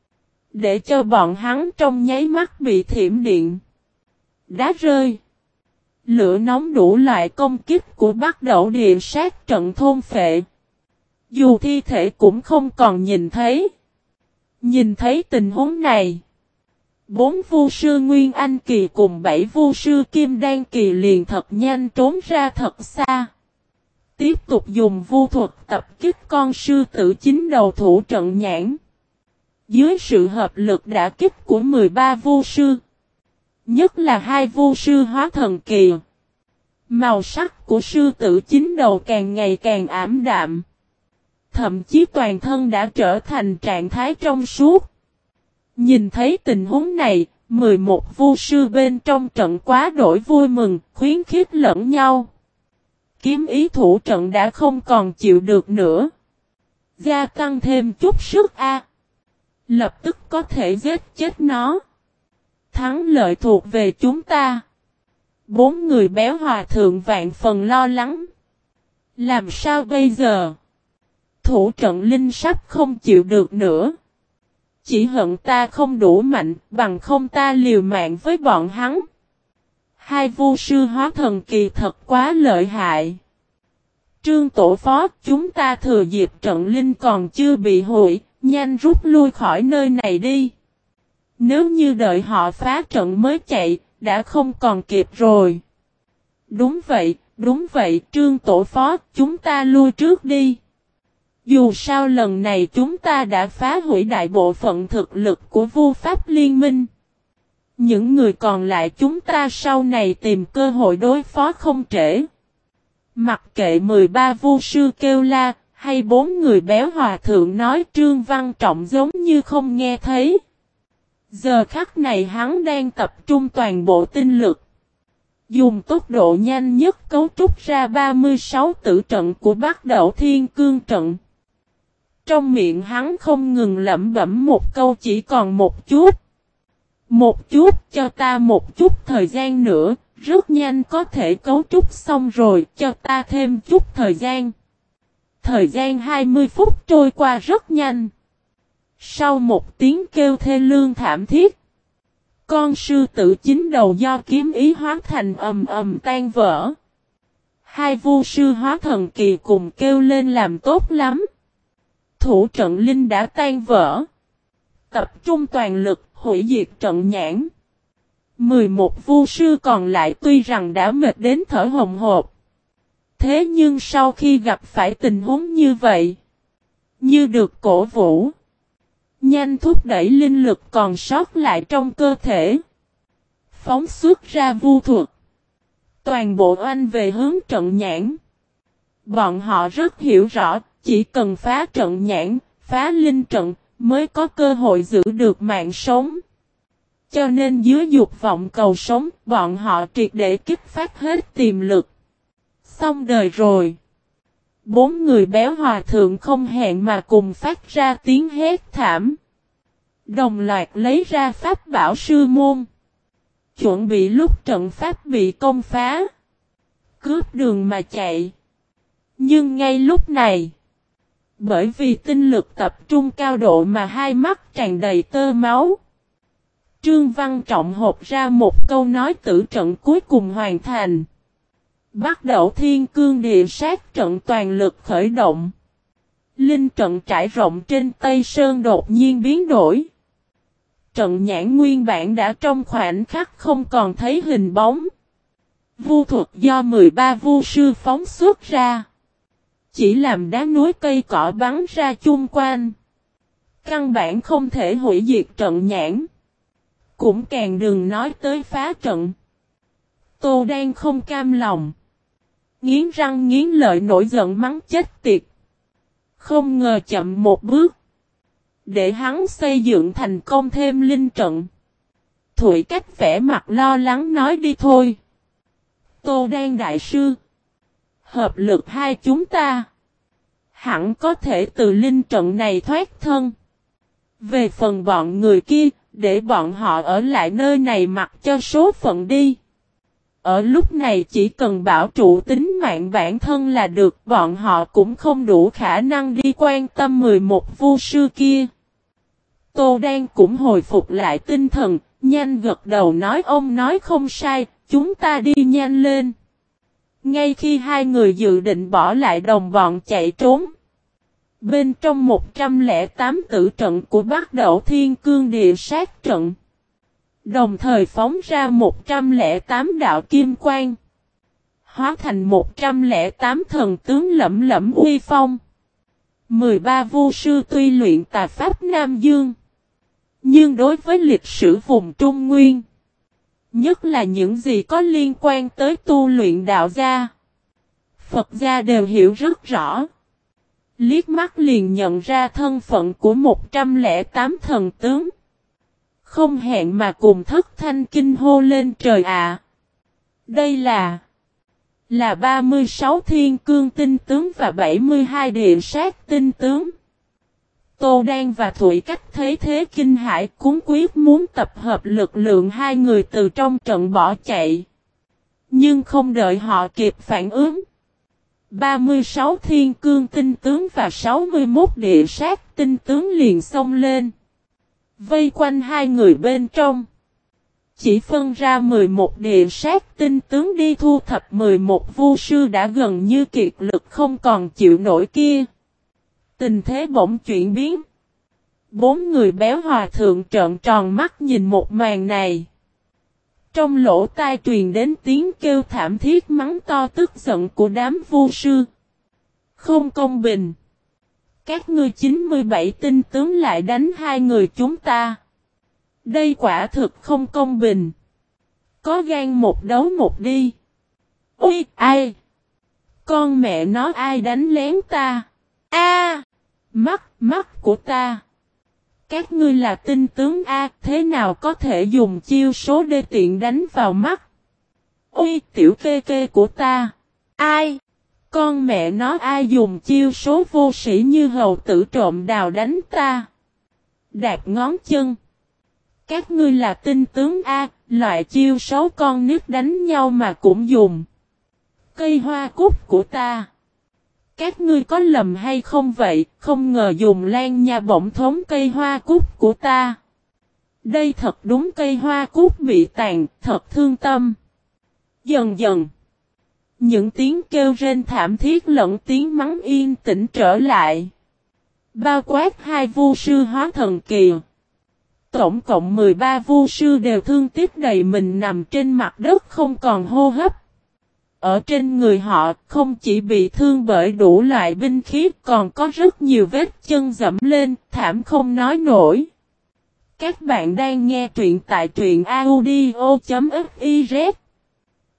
Để cho bọn hắn trong nháy mắt bị thiểm điện. Đá rơi. Lửa nóng đủ loại công kích của Bắc Đẩu Địa sát trận thôn phệ. Dù thi thể cũng không còn nhìn thấy. Nhìn thấy tình huống này. Bốn vu sư Nguyên Anh Kỳ cùng bảy vu sư Kim Đan Kỳ liền thật nhanh trốn ra thật xa. Tiếp tục dùng vu thuật tập kích con sư tử chính đầu thủ trận nhãn. Dưới sự hợp lực đả kích của mười ba vu sư. Nhất là hai vu sư Hóa Thần Kỳ. Màu sắc của sư tử chính đầu càng ngày càng ảm đạm. Thậm chí toàn thân đã trở thành trạng thái trong suốt. Nhìn thấy tình huống này, mười một vu sư bên trong trận quá đổi vui mừng, khuyến khích lẫn nhau. Kiếm ý thủ trận đã không còn chịu được nữa. Gia tăng thêm chút sức a. Lập tức có thể giết chết nó. Thắng lợi thuộc về chúng ta. Bốn người béo hòa thượng vạn phần lo lắng. Làm sao bây giờ? Thủ trận linh sắp không chịu được nữa. Chỉ hận ta không đủ mạnh, bằng không ta liều mạng với bọn hắn. Hai vu sư Hóa Thần Kỳ thật quá lợi hại. Trương tổ phó, chúng ta thừa dịp trận linh còn chưa bị hủy, nhanh rút lui khỏi nơi này đi. Nếu như đợi họ phá trận mới chạy, đã không còn kịp rồi. Đúng vậy, đúng vậy, Trương tổ phó, chúng ta lui trước đi. Dù sao lần này chúng ta đã phá hủy đại bộ phận thực lực của Vu Pháp Liên Minh. Những người còn lại chúng ta sau này tìm cơ hội đối phó không trễ. Mặc kệ mười ba vu sư kêu la, hay bốn người béo hòa thượng nói Trương Văn Trọng giống như không nghe thấy. Giờ khắc này hắn đang tập trung toàn bộ tinh lực. Dùng tốc độ nhanh nhất cấu trúc ra ba mươi sáu tử trận của Bắc Đẩu Thiên Cương trận. Trong miệng hắn không ngừng lẩm bẩm một câu chỉ còn một chút. Một chút, cho ta một chút thời gian nữa, rất nhanh có thể cấu trúc xong rồi, cho ta thêm chút thời gian. Thời gian hai mươi phút trôi qua rất nhanh. Sau một tiếng kêu thê lương thảm thiết, con sư tử chính đầu do kiếm ý hóa thành ầm ầm tan vỡ. Hai vu sư Hóa Thần Kỳ cùng kêu lên làm tốt lắm. Thủ trận linh đã tan vỡ. Tập trung toàn lực hủy diệt trận nhãn. mười một vu sư còn lại tuy rằng đã mệt đến thở hồng hộc. Thế nhưng sau khi gặp phải tình huống như vậy, như được cổ vũ, nhanh thúc đẩy linh lực còn sót lại trong cơ thể. Phóng xuất ra vu thuật. Toàn bộ oanh về hướng trận nhãn. Bọn họ rất hiểu rõ, chỉ cần phá trận nhãn, phá linh trận, mới có cơ hội giữ được mạng sống. Cho nên dưới dục vọng cầu sống, bọn họ triệt để kích phát hết tiềm lực. Xong đời rồi. Bốn người béo hòa thượng không hẹn mà cùng phát ra tiếng hét thảm. Đồng loạt lấy ra pháp bảo sư môn. Chuẩn bị lúc trận pháp bị công phá. Cướp đường mà chạy. Nhưng ngay lúc này. Bởi vì tinh lực tập trung cao độ mà hai mắt tràn đầy tơ máu. Trương Văn Trọng hộp ra một câu nói tử trận cuối cùng hoàn thành. Bắt đầu thiên cương địa sát trận toàn lực khởi động. Linh trận trải rộng trên Tây Sơn đột nhiên biến đổi. Trận nhãn nguyên bản đã trong khoảnh khắc không còn thấy hình bóng. Vu thuật do mười ba vu sư phóng xuất ra. Chỉ làm đá núi cây cỏ bắn ra chung quanh. Căn bản không thể hủy diệt trận nhãn. Cũng càng đừng nói tới phá trận. Tô Đan không cam lòng. Nghiến răng nghiến lợi nổi giận mắng chết tiệt. Không ngờ chậm một bước. Để hắn xây dựng thành công thêm linh trận. Thủy Cách vẻ mặt lo lắng nói đi thôi. Tô Đan đại sư. Hợp lực hai chúng ta. Hẳn có thể từ linh trận này thoát thân. Về phần bọn người kia. Để bọn họ ở lại nơi này mặc cho số phận đi. Ở lúc này chỉ cần bảo trụ tính mạng bản thân là được. Bọn họ cũng không đủ khả năng đi quan tâm mười một vu sư kia. Tô Đan cũng hồi phục lại tinh thần. Nhanh gật đầu nói ông nói không sai. Chúng ta đi nhanh lên. Ngay khi hai người dự định bỏ lại đồng bọn chạy trốn. Bên trong một trăm lẻ tám tử trận của Bắc Đẩu Thiên Cương Địa Sát trận. Đồng thời phóng ra một trăm lẻ tám đạo kim quang. Hóa thành một trăm lẻ tám thần tướng lẫm lẫm uy phong. mười ba vu sư tuy luyện tà pháp Nam Dương. Nhưng đối với lịch sử vùng Trung Nguyên. Nhất là những gì có liên quan tới tu luyện đạo gia. Phật gia đều hiểu rất rõ. Liếc mắt liền nhận ra thân phận của một trăm lẻ tám thần tướng. Không hẹn mà cùng thất thanh kinh hô lên trời ạ. À. Đây là Là ba mươi sáu thiên cương tinh tướng và bảy mươi hai địa sát tinh tướng. Tô Đan và Thủy Cách thấy thế kinh hãi cuống quyết muốn tập hợp lực lượng hai người từ trong trận bỏ chạy. Nhưng không đợi họ kịp phản ứng. ba mươi sáu thiên cương tinh tướng và sáu mươi mốt địa sát tinh tướng liền xông lên. Vây quanh hai người bên trong. Chỉ phân ra mười một địa sát tinh tướng đi thu thập mười một vu sư đã gần như kiệt lực không còn chịu nổi kia. Tình thế bỗng chuyển biến. Bốn người béo hòa thượng trợn tròn mắt nhìn một màn này. Trong lỗ tai truyền đến tiếng kêu thảm thiết mắng to tức giận của đám vu sư. Không công bình. Các ngươi chín mươi bảy tinh tướng lại đánh hai người chúng ta. Đây quả thực không công bình. Có gan một đấu một đi. Ui, ai? Con mẹ nó ai đánh lén ta? A, mắt, mắt của ta. Các ngươi là tinh tướng A, thế nào có thể dùng chiêu số đê tiện đánh vào mắt? Ui, tiểu kê kê của ta. Ai? Con mẹ nó ai dùng chiêu số vô sĩ như hầu tử trộm đào đánh ta? Đạp ngón chân. Các ngươi là tinh tướng A, loại chiêu số con nít đánh nhau mà cũng dùng. Cây hoa cúc của ta. Các ngươi có lầm hay không vậy, không ngờ dùng lan nha bổng thốn cây hoa cúc của ta. Đây thật đúng cây hoa cúc bị tàn, thật thương tâm. Dần dần, những tiếng kêu rên thảm thiết lẫn tiếng mắng yên tĩnh trở lại. Bao quát hai vu sư hóa thần kỳ. Tổng cộng mười ba vu sư đều thương tiếc đầy mình nằm trên mặt đất không còn hô hấp. Ở trên người họ không chỉ bị thương bởi đủ loại binh khí còn có rất nhiều vết chân dẫm lên, thảm không nói nổi. Các bạn đang nghe truyện tại truyện audio chấm fiz.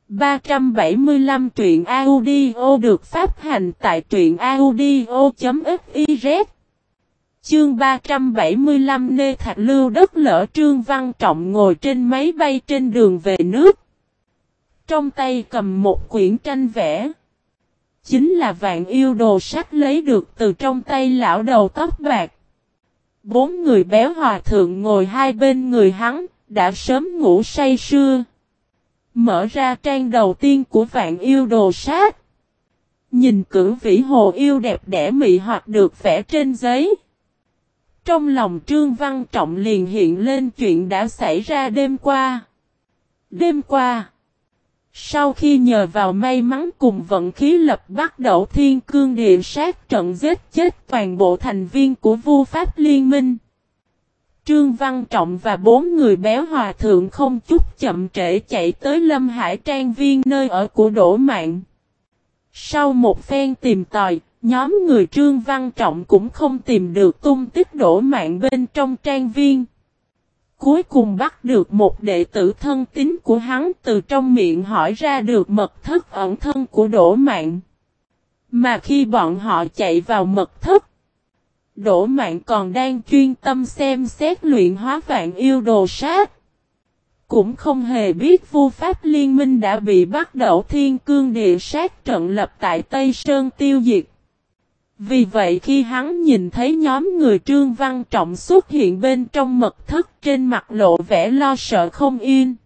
ba trăm bảy mươi lăm truyện audio được phát hành tại truyện audio.fiz. Chương ba trăm bảy mươi lăm Nê Thạch Lưu đất lở. Trương Văn Trọng ngồi trên máy bay trên đường về nước. Trong tay cầm một quyển tranh vẽ. Chính là Vạn Yêu Đồ Sách lấy được từ trong tay lão đầu tóc bạc. Bốn người béo hòa thượng ngồi hai bên người hắn, đã sớm ngủ say sưa. Mở ra trang đầu tiên của Vạn Yêu Đồ Sách. Nhìn cửu vĩ hồ yêu đẹp đẽ mị hoặc được vẽ trên giấy. Trong lòng Trương Văn Trọng liền hiện lên chuyện đã xảy ra đêm qua. Đêm qua, sau khi nhờ vào may mắn cùng vận khí lập bắt đầu thiên cương địa sát trận giết chết toàn bộ thành viên của Vu Pháp Liên Minh, Trương Văn Trọng và bốn người béo hòa thượng không chút chậm trễ chạy tới Lâm Hải Trang Viên nơi ở của Đỗ Mạn. Sau một phen tìm tòi, nhóm người Trương Văn Trọng cũng không tìm được tung tích Đỗ Mạn bên trong trang viên. Cuối cùng bắt được một đệ tử thân tín của hắn, từ trong miệng hỏi ra được mật thất ẩn thân của Đỗ Mạn. Mà khi bọn họ chạy vào mật thất, Đỗ Mạn còn đang chuyên tâm xem xét luyện hóa Vạn Yêu Đồ Sát. Cũng không hề biết Vu Pháp Liên Minh đã bị bắt đầu thiên cương địa sát trận lập tại Tây Sơn tiêu diệt. Vì vậy khi hắn nhìn thấy nhóm người Trương Văn Trọng xuất hiện bên trong mật thất, trên mặt lộ vẻ lo sợ không yên.